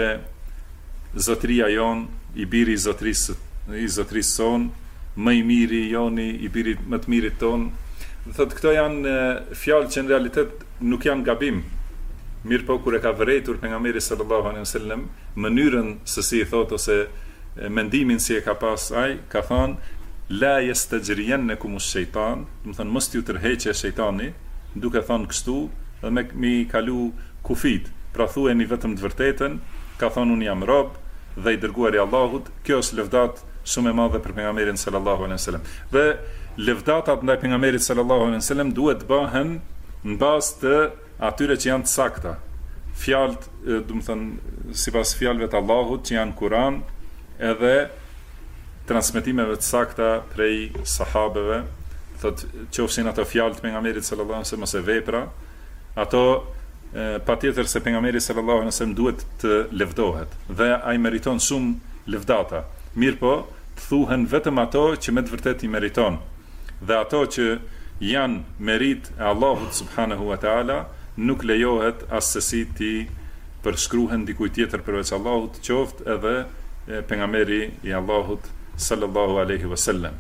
zotria jon, i biri i zotrisë son, më i miri joni, i biri më të mirit ton. Do thotë këto janë fjalë që në realitet nuk janë gabim. Mirë po kur e ka vërejtur pejgamberi sallallahu alaihi wasallam mënyrën se si i thot ose mendimin si e ka pas ai, ka thënë la yastajriyannakum ash-shaytan, do të thonë mos t'ju tërheqë shejtani, duke thënë kështu dhe me kalu kufit, pra thueni vetëm të vërtetën ka thonë unë jam rob dhe i dërguari i Allahut. Kjo është lëvdat shumë e madhe për pejgamberin sallallahu alaihi wasallam. Dhe lëvdatat ndaj pejgamberit sallallahu alaihi wasallam duhet të bëhen në bazë të atyre që janë të sakta. Fjalët, do të thënë sipas fjalëve të Allahut që janë Kur'an, edhe transmetimeve të sakta prej sahabeve, thotë qofshin ato fjalë të pejgamberit sallallahu alaihi wasallam ose vepra, ato patjetër se pejgamberi sallallahu alaihi wasallam duhet të lëvdohet dhe ai meriton shumë lëvdata. Mirpo, të thuhen vetëm ato që me të vërtetë i meriton. Dhe ato që janë merit e Allahut subhanahu wa taala nuk lejohet asesi ti përshkruhen dikujt tjetër përveç Allahut, qoftë edhe pejgamberi i Allahut sallallahu alaihi wasallam.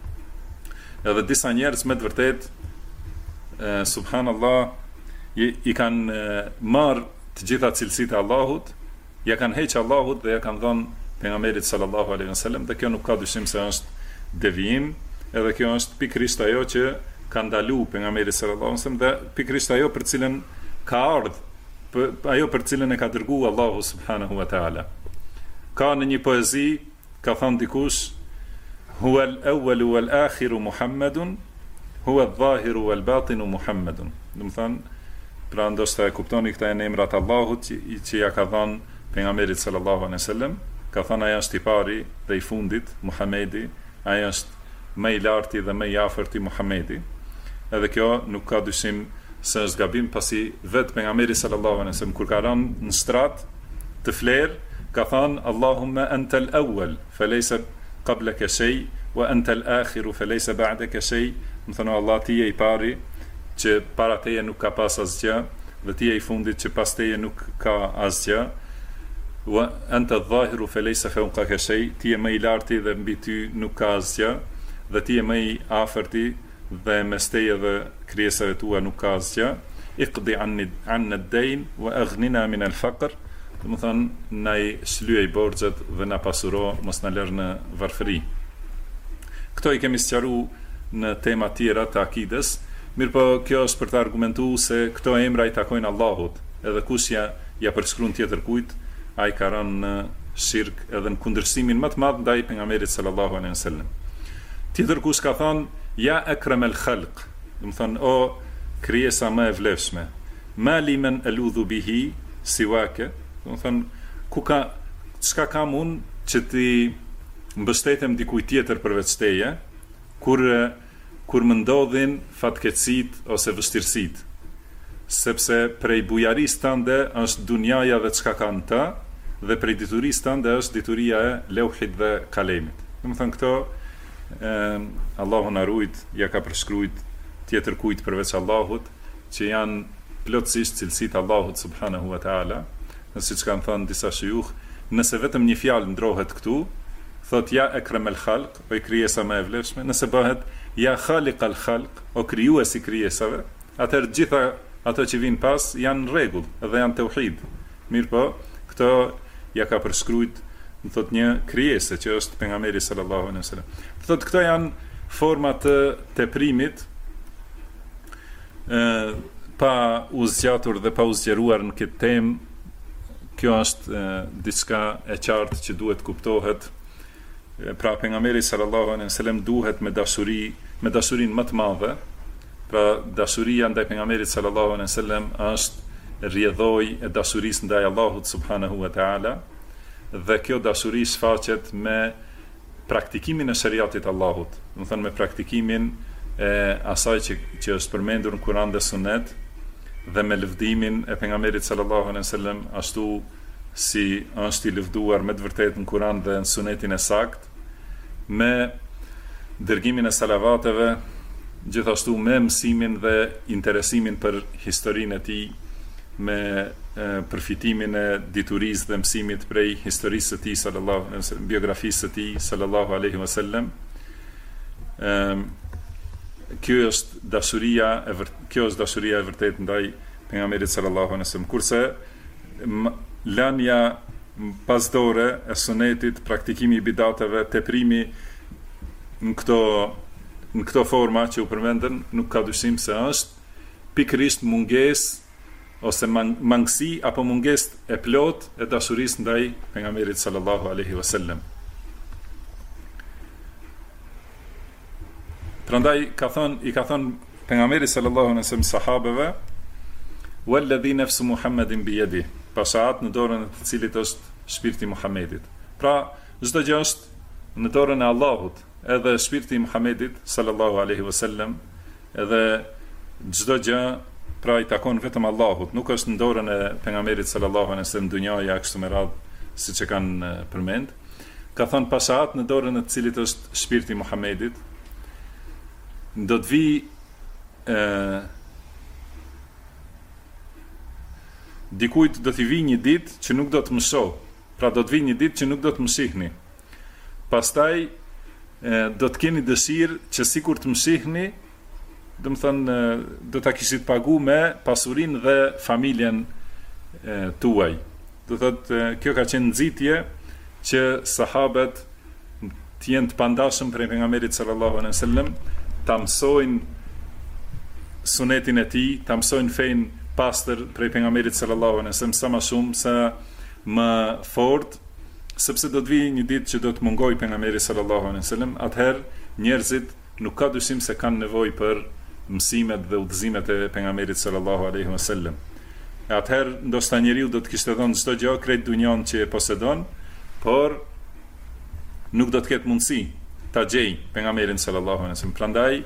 Edhe disa njerëz me të vërtetë subhanallah i kanë marrë të gjitha cilësitë e Allahut, ja kanë heqë Allahut dhe ja kanë dhënë pejgamberit sallallahu alaihi wasallam, dhe kjo nuk ka dyshim se është devijim, edhe kjo është pikërisht ajo që ka ndalu pejgamberi sallallahu alaihi wasallam dhe pikërisht ajo për cilën ka ardhur, ajo për cilën e ka dërguar Allahu subhanahu wa taala. Ka në një poezi ka thënë dikush: huwa al-awwalu wal-akhiru Muhammedun, huwa al-zahiru wal-batinu Muhammedun. Do të thënë, pra ndoshta e kuptoni këta janë emrat Allahut që ja ka dhënë pejgamberit sallallahu alaihi wasallam. Ka thënë ai është i pari dhe i fundit, Muhamedi, ai është më i larti dhe më i afërti, Muhamedi. Edhe kjo nuk ka dyshim se është gabim, pasi vetë pejgamberi sallallahu alaihi wasallam kur ka rënë në strat të flerë, ka thënë: Allahumma anta al-awwal falaysa qablaka shay wa anta al-akhiru falaysa ba'daka shay. Do thënë, Allah, ti je i pari që para teje nuk ka pas asgjë, dhe ti je i fundit që pas teje nuk ka asgjë. Wa anta adh-dhahiru falaysa fawqaka shay, ti je më i larti dhe mbi ty nuk ka asgjë, dhe ti je më i afërti dhe mes teje dhe krijesave tua nuk ka asgjë. Iqdi anna ad-dayn wa aghnina min al-faqr. Do të thënë, na i shlyej borxhet dhe na pasuro, mos na lër në varfëri. Këto i kemi sqaruar në tema tjera të akides, mirëpo kjo është për të argumentuar se këto emra i takojnë Allahut, edhe kush ja përshkruan tjetër kujt, ai ka rënë në shirk edhe në kundërshtimin më të madh ndaj pejgamberit sallallahu alaihi wasallam. Tjetër kush ka thënë: ja akramel khalq, do të thënë, o krijesa më e vlefshme, ma limen eludhu bihi siwake, do të thënë, çka kam unë që ti mbështetem dikujt tjetër përveç teje, kur më ndodhin fatkeqësit ose vështirësit, sepse prej bujarisë tënde është dunjaja dhe çka kanë të, dhe prej diturisë tënde është dituria e leuhit dhe kalemit. Do të thënë, këto Allahu na ruajt, ja ka përshkruajt tjetër kujt përveç Allahut, që janë plotësisht cilësitë Allahut subhanahu wa taala. Në siç kanë thënë disa shujukh, nëse vetëm një fjalë ndrohet këtu, thot ja akramel khalq, o i krijesa më e vlefshme, nëse bëhet ja khaliqal khalq, o krijuesi krijesave, atëherë gjitha ato që vijnë pas janë në rregull dhe janë tauhid. Mirpo, këto ja ka përshkruajt, më thot, një krijese që është pejgamberi sallallahu alaihi wasallam. Thot, këto janë forma të teprimit pa u zgjatur dhe pa u zgjeruar në këtë temë. Kjo është diçka e qartë që duhet kuptohet. Pra pejgamberi sallallahu alaihi wasallam duhet me dashurinë më të madhe. Pra dashuria ndaj pejgamberit sallallahu alaihi wasallam është rrjedhoj e dashurisë ndaj Allahut subhanahu wa taala, dhe kjo dashuri shfaqet me praktikimin e shariatit Allahut, do të thënë me praktikimin e asaj që është përmendur në Kur'an dhe Sunet, dhe me lëvdimin e pejgamberit sallallahu alaihi wasallam ashtu si është i lëvduar me të vërtetë në Kur'an dhe në Sunetin e sakt, me dërgimin e salavateve, gjithashtu me mësimin dhe interesimin për historinë e tij, me përfitimin e diturisë dhe mësimit prej historisë së tij sallallahu alaihi wasallam, biografisë së tij sallallahu alaihi wasallam. Kjo është dashuria e vërtetë ndaj pejgamberit sallallahu alaihi wasallam. Kurse lënia pasdore e sunetit, praktikimi i bidateve, teprimi në këto forma që u përmendën, nuk ka dyshim se është pikërisht mungesë ose mangësi apo mungesë e plot e dashurisë ndaj pejgamberit sallallahu alaihi wasallam. Prandaj i ka thënë pejgamberi sallallahu alaihi wasallam sahabeve: "Walladhi nafsu Muhammedin biyadihi", pasat në dorën e të cilit është shpirti i Muhamedit. Pra, çdo gjë është në dorën e Allahut, edhe shpirti i Muhamedit sallallahu alaihi wasallam, edhe çdo gjë pra i takon vetëm Allahut, nuk është në dorën e pejgamberit sallallahu alaihi wasallam dunjaja kështu me radhë, siç e kanë përmend. Ka thënë pasat në dorën e të cilit është shpirti i Muhamedit, do të vi dikujt do t'i vi një ditë që nuk do të më shoh. Pra do të vi një ditë që nuk do të më shihni. Pastaj do të keni dëshirë që sikur të më shihni, do të thënë do ta kishit pagu me pasurinë dhe familjen tuaj. Do thotë kjo ka qenë nxitje që sahabët të jenë të pandashëm prej pejgamberit sallallahu alaihi wasallam, ta mësojnë sunetin e tij, ta mësojnë fenë pastër prej pejgamberit sallallahu alaihi wasallam sa më shumë, sa më fort, sepse do të vijë një ditë që do të mungoj pejgamberi sallallahu alaihi wasallam. Atëherë njerëzit nuk ka dyshim se kanë nevojë për mësimet dhe udhëzimet e pejgamberit sallallahu alaihi wasallam. Atëherë ndoshta njeriu do të kishte dhënë çdo gjë, krejt dunjon që e posedon, por nuk do të ketë mundësi ta gjejë pejgamberin sallallahu alaihi wasallam. Prandaj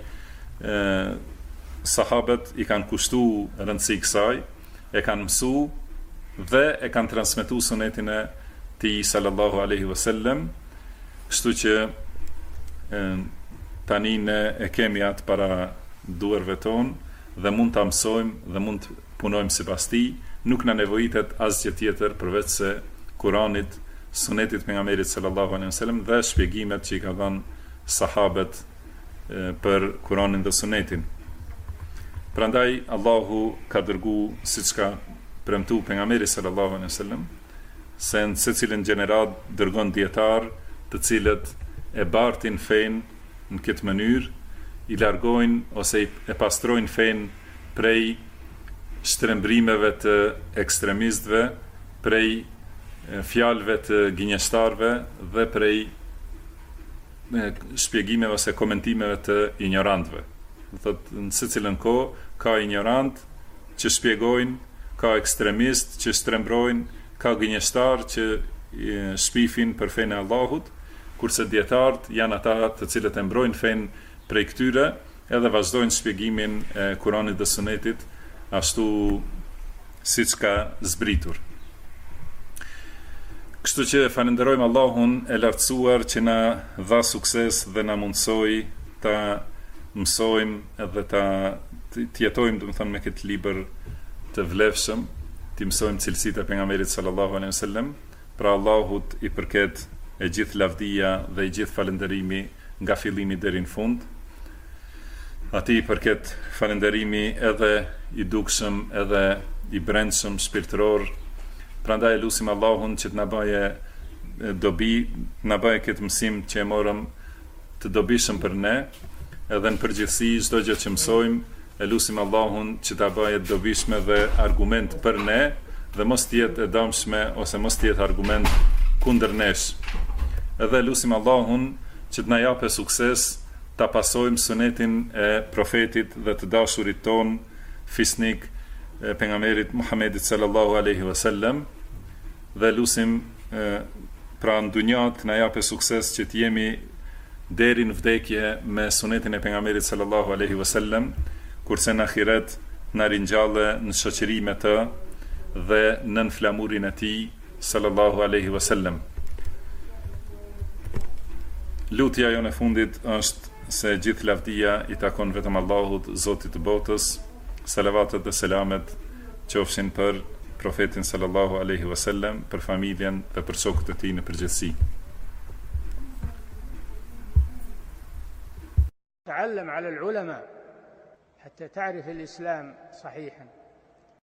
sahabët i kanë kushtuar rëndësi kësaj, e kanë mësuar dhe e kanë transmetuar sunetin e tij sallallahu alaihi wasallam, kështu që tani ne e kemi atë para duarve tonë dhe mund ta mësojmë dhe mund të punojmë sipas tij, nuk na nevojitet asgjë tjetër përveç se Kuranit, sunetit pejgamberit sallallahu alaihi wasallam dhe shpjegimet që i ka dhënë sahabët për Kuranin dhe sunetin. Prandaj Allahu ka dërguar, siç ka premtuar pejgamberi sallallahu alaihi wasallam, se në secilin gjenerat dërgon dietar, të cilët e bartin fenë në këtë mënyrë, i largojnë ose e pastrojnë fenë prej shtrembrimeve të ekstremistëve, prej fjalëve të gënjeshtarëve dhe prej shpjegimeve ose komentimeve të ignorantëve. Do thotë në secilën kohë ka ignorant që shpjegojnë, ka ekstremist që shtrembrojnë, ka gënjeshtar që shpifin për fenë e Allahut, kurse dietarët janë ata të cilët e mbrojnë fenë prej këtyre edhe vazhdojnë shpjegimin e Kuranit dhe Sunetit ashtu siç ka zbritur. Kështu që falenderojmë Allahun e lartësuar që na dha sukses dhe na mundsoi ta mësojmë edhe të jetojmë, domethënë, me këtë libër të vlefshëm, të mësojmë cilësitë e pejgamberit sallallahu alaihi wasallam. Pra Allahut i përket e gjithë lavdia dhe i gjithë falënderimi nga fillimi deri në fund. Atij i përket falënderimi edhe i dukshëm edhe i brendshëm shpirtëror. Prandaj lutim Allahun që të na baje dobi, na baje këtë mësim që e morëm të dobishëm për ne, edhe në përgjithësi çdo gjë që mësojmë, e lutim Allahun që ta baje të dobishme dhe argument për ne, dhe mos të jetë e dëmshme ose mos të jetë argument kundër nesh. Edhe lutim Allahun që të na japë sukses ta pasojmë sunetin e profetit dhe të dashurit ton fisnik pejgamberit Muhamedit sallallahu alaihi wasallam, dhe lutim pra në dunjë të na japë sukses që të jemi deri në vdekje me sunetin e pejgamberit sallallahu alaihi wasallam, kurse në ahiret na ringjallë në shoqëri me të dhe nën flamurin e tij sallallahu alaihi wasallam. Lutja jonë e fundit është se gjithë lavdia i takon vetëm Allahut, Zotit të botës. Salavatet dhe selamet qofshin për profetin sallallahu alaihi wasallam, për familjen dhe për shokët e tij në përgjithësi. تعلم على العلماء حتى تعرف الإسلام صحيحا.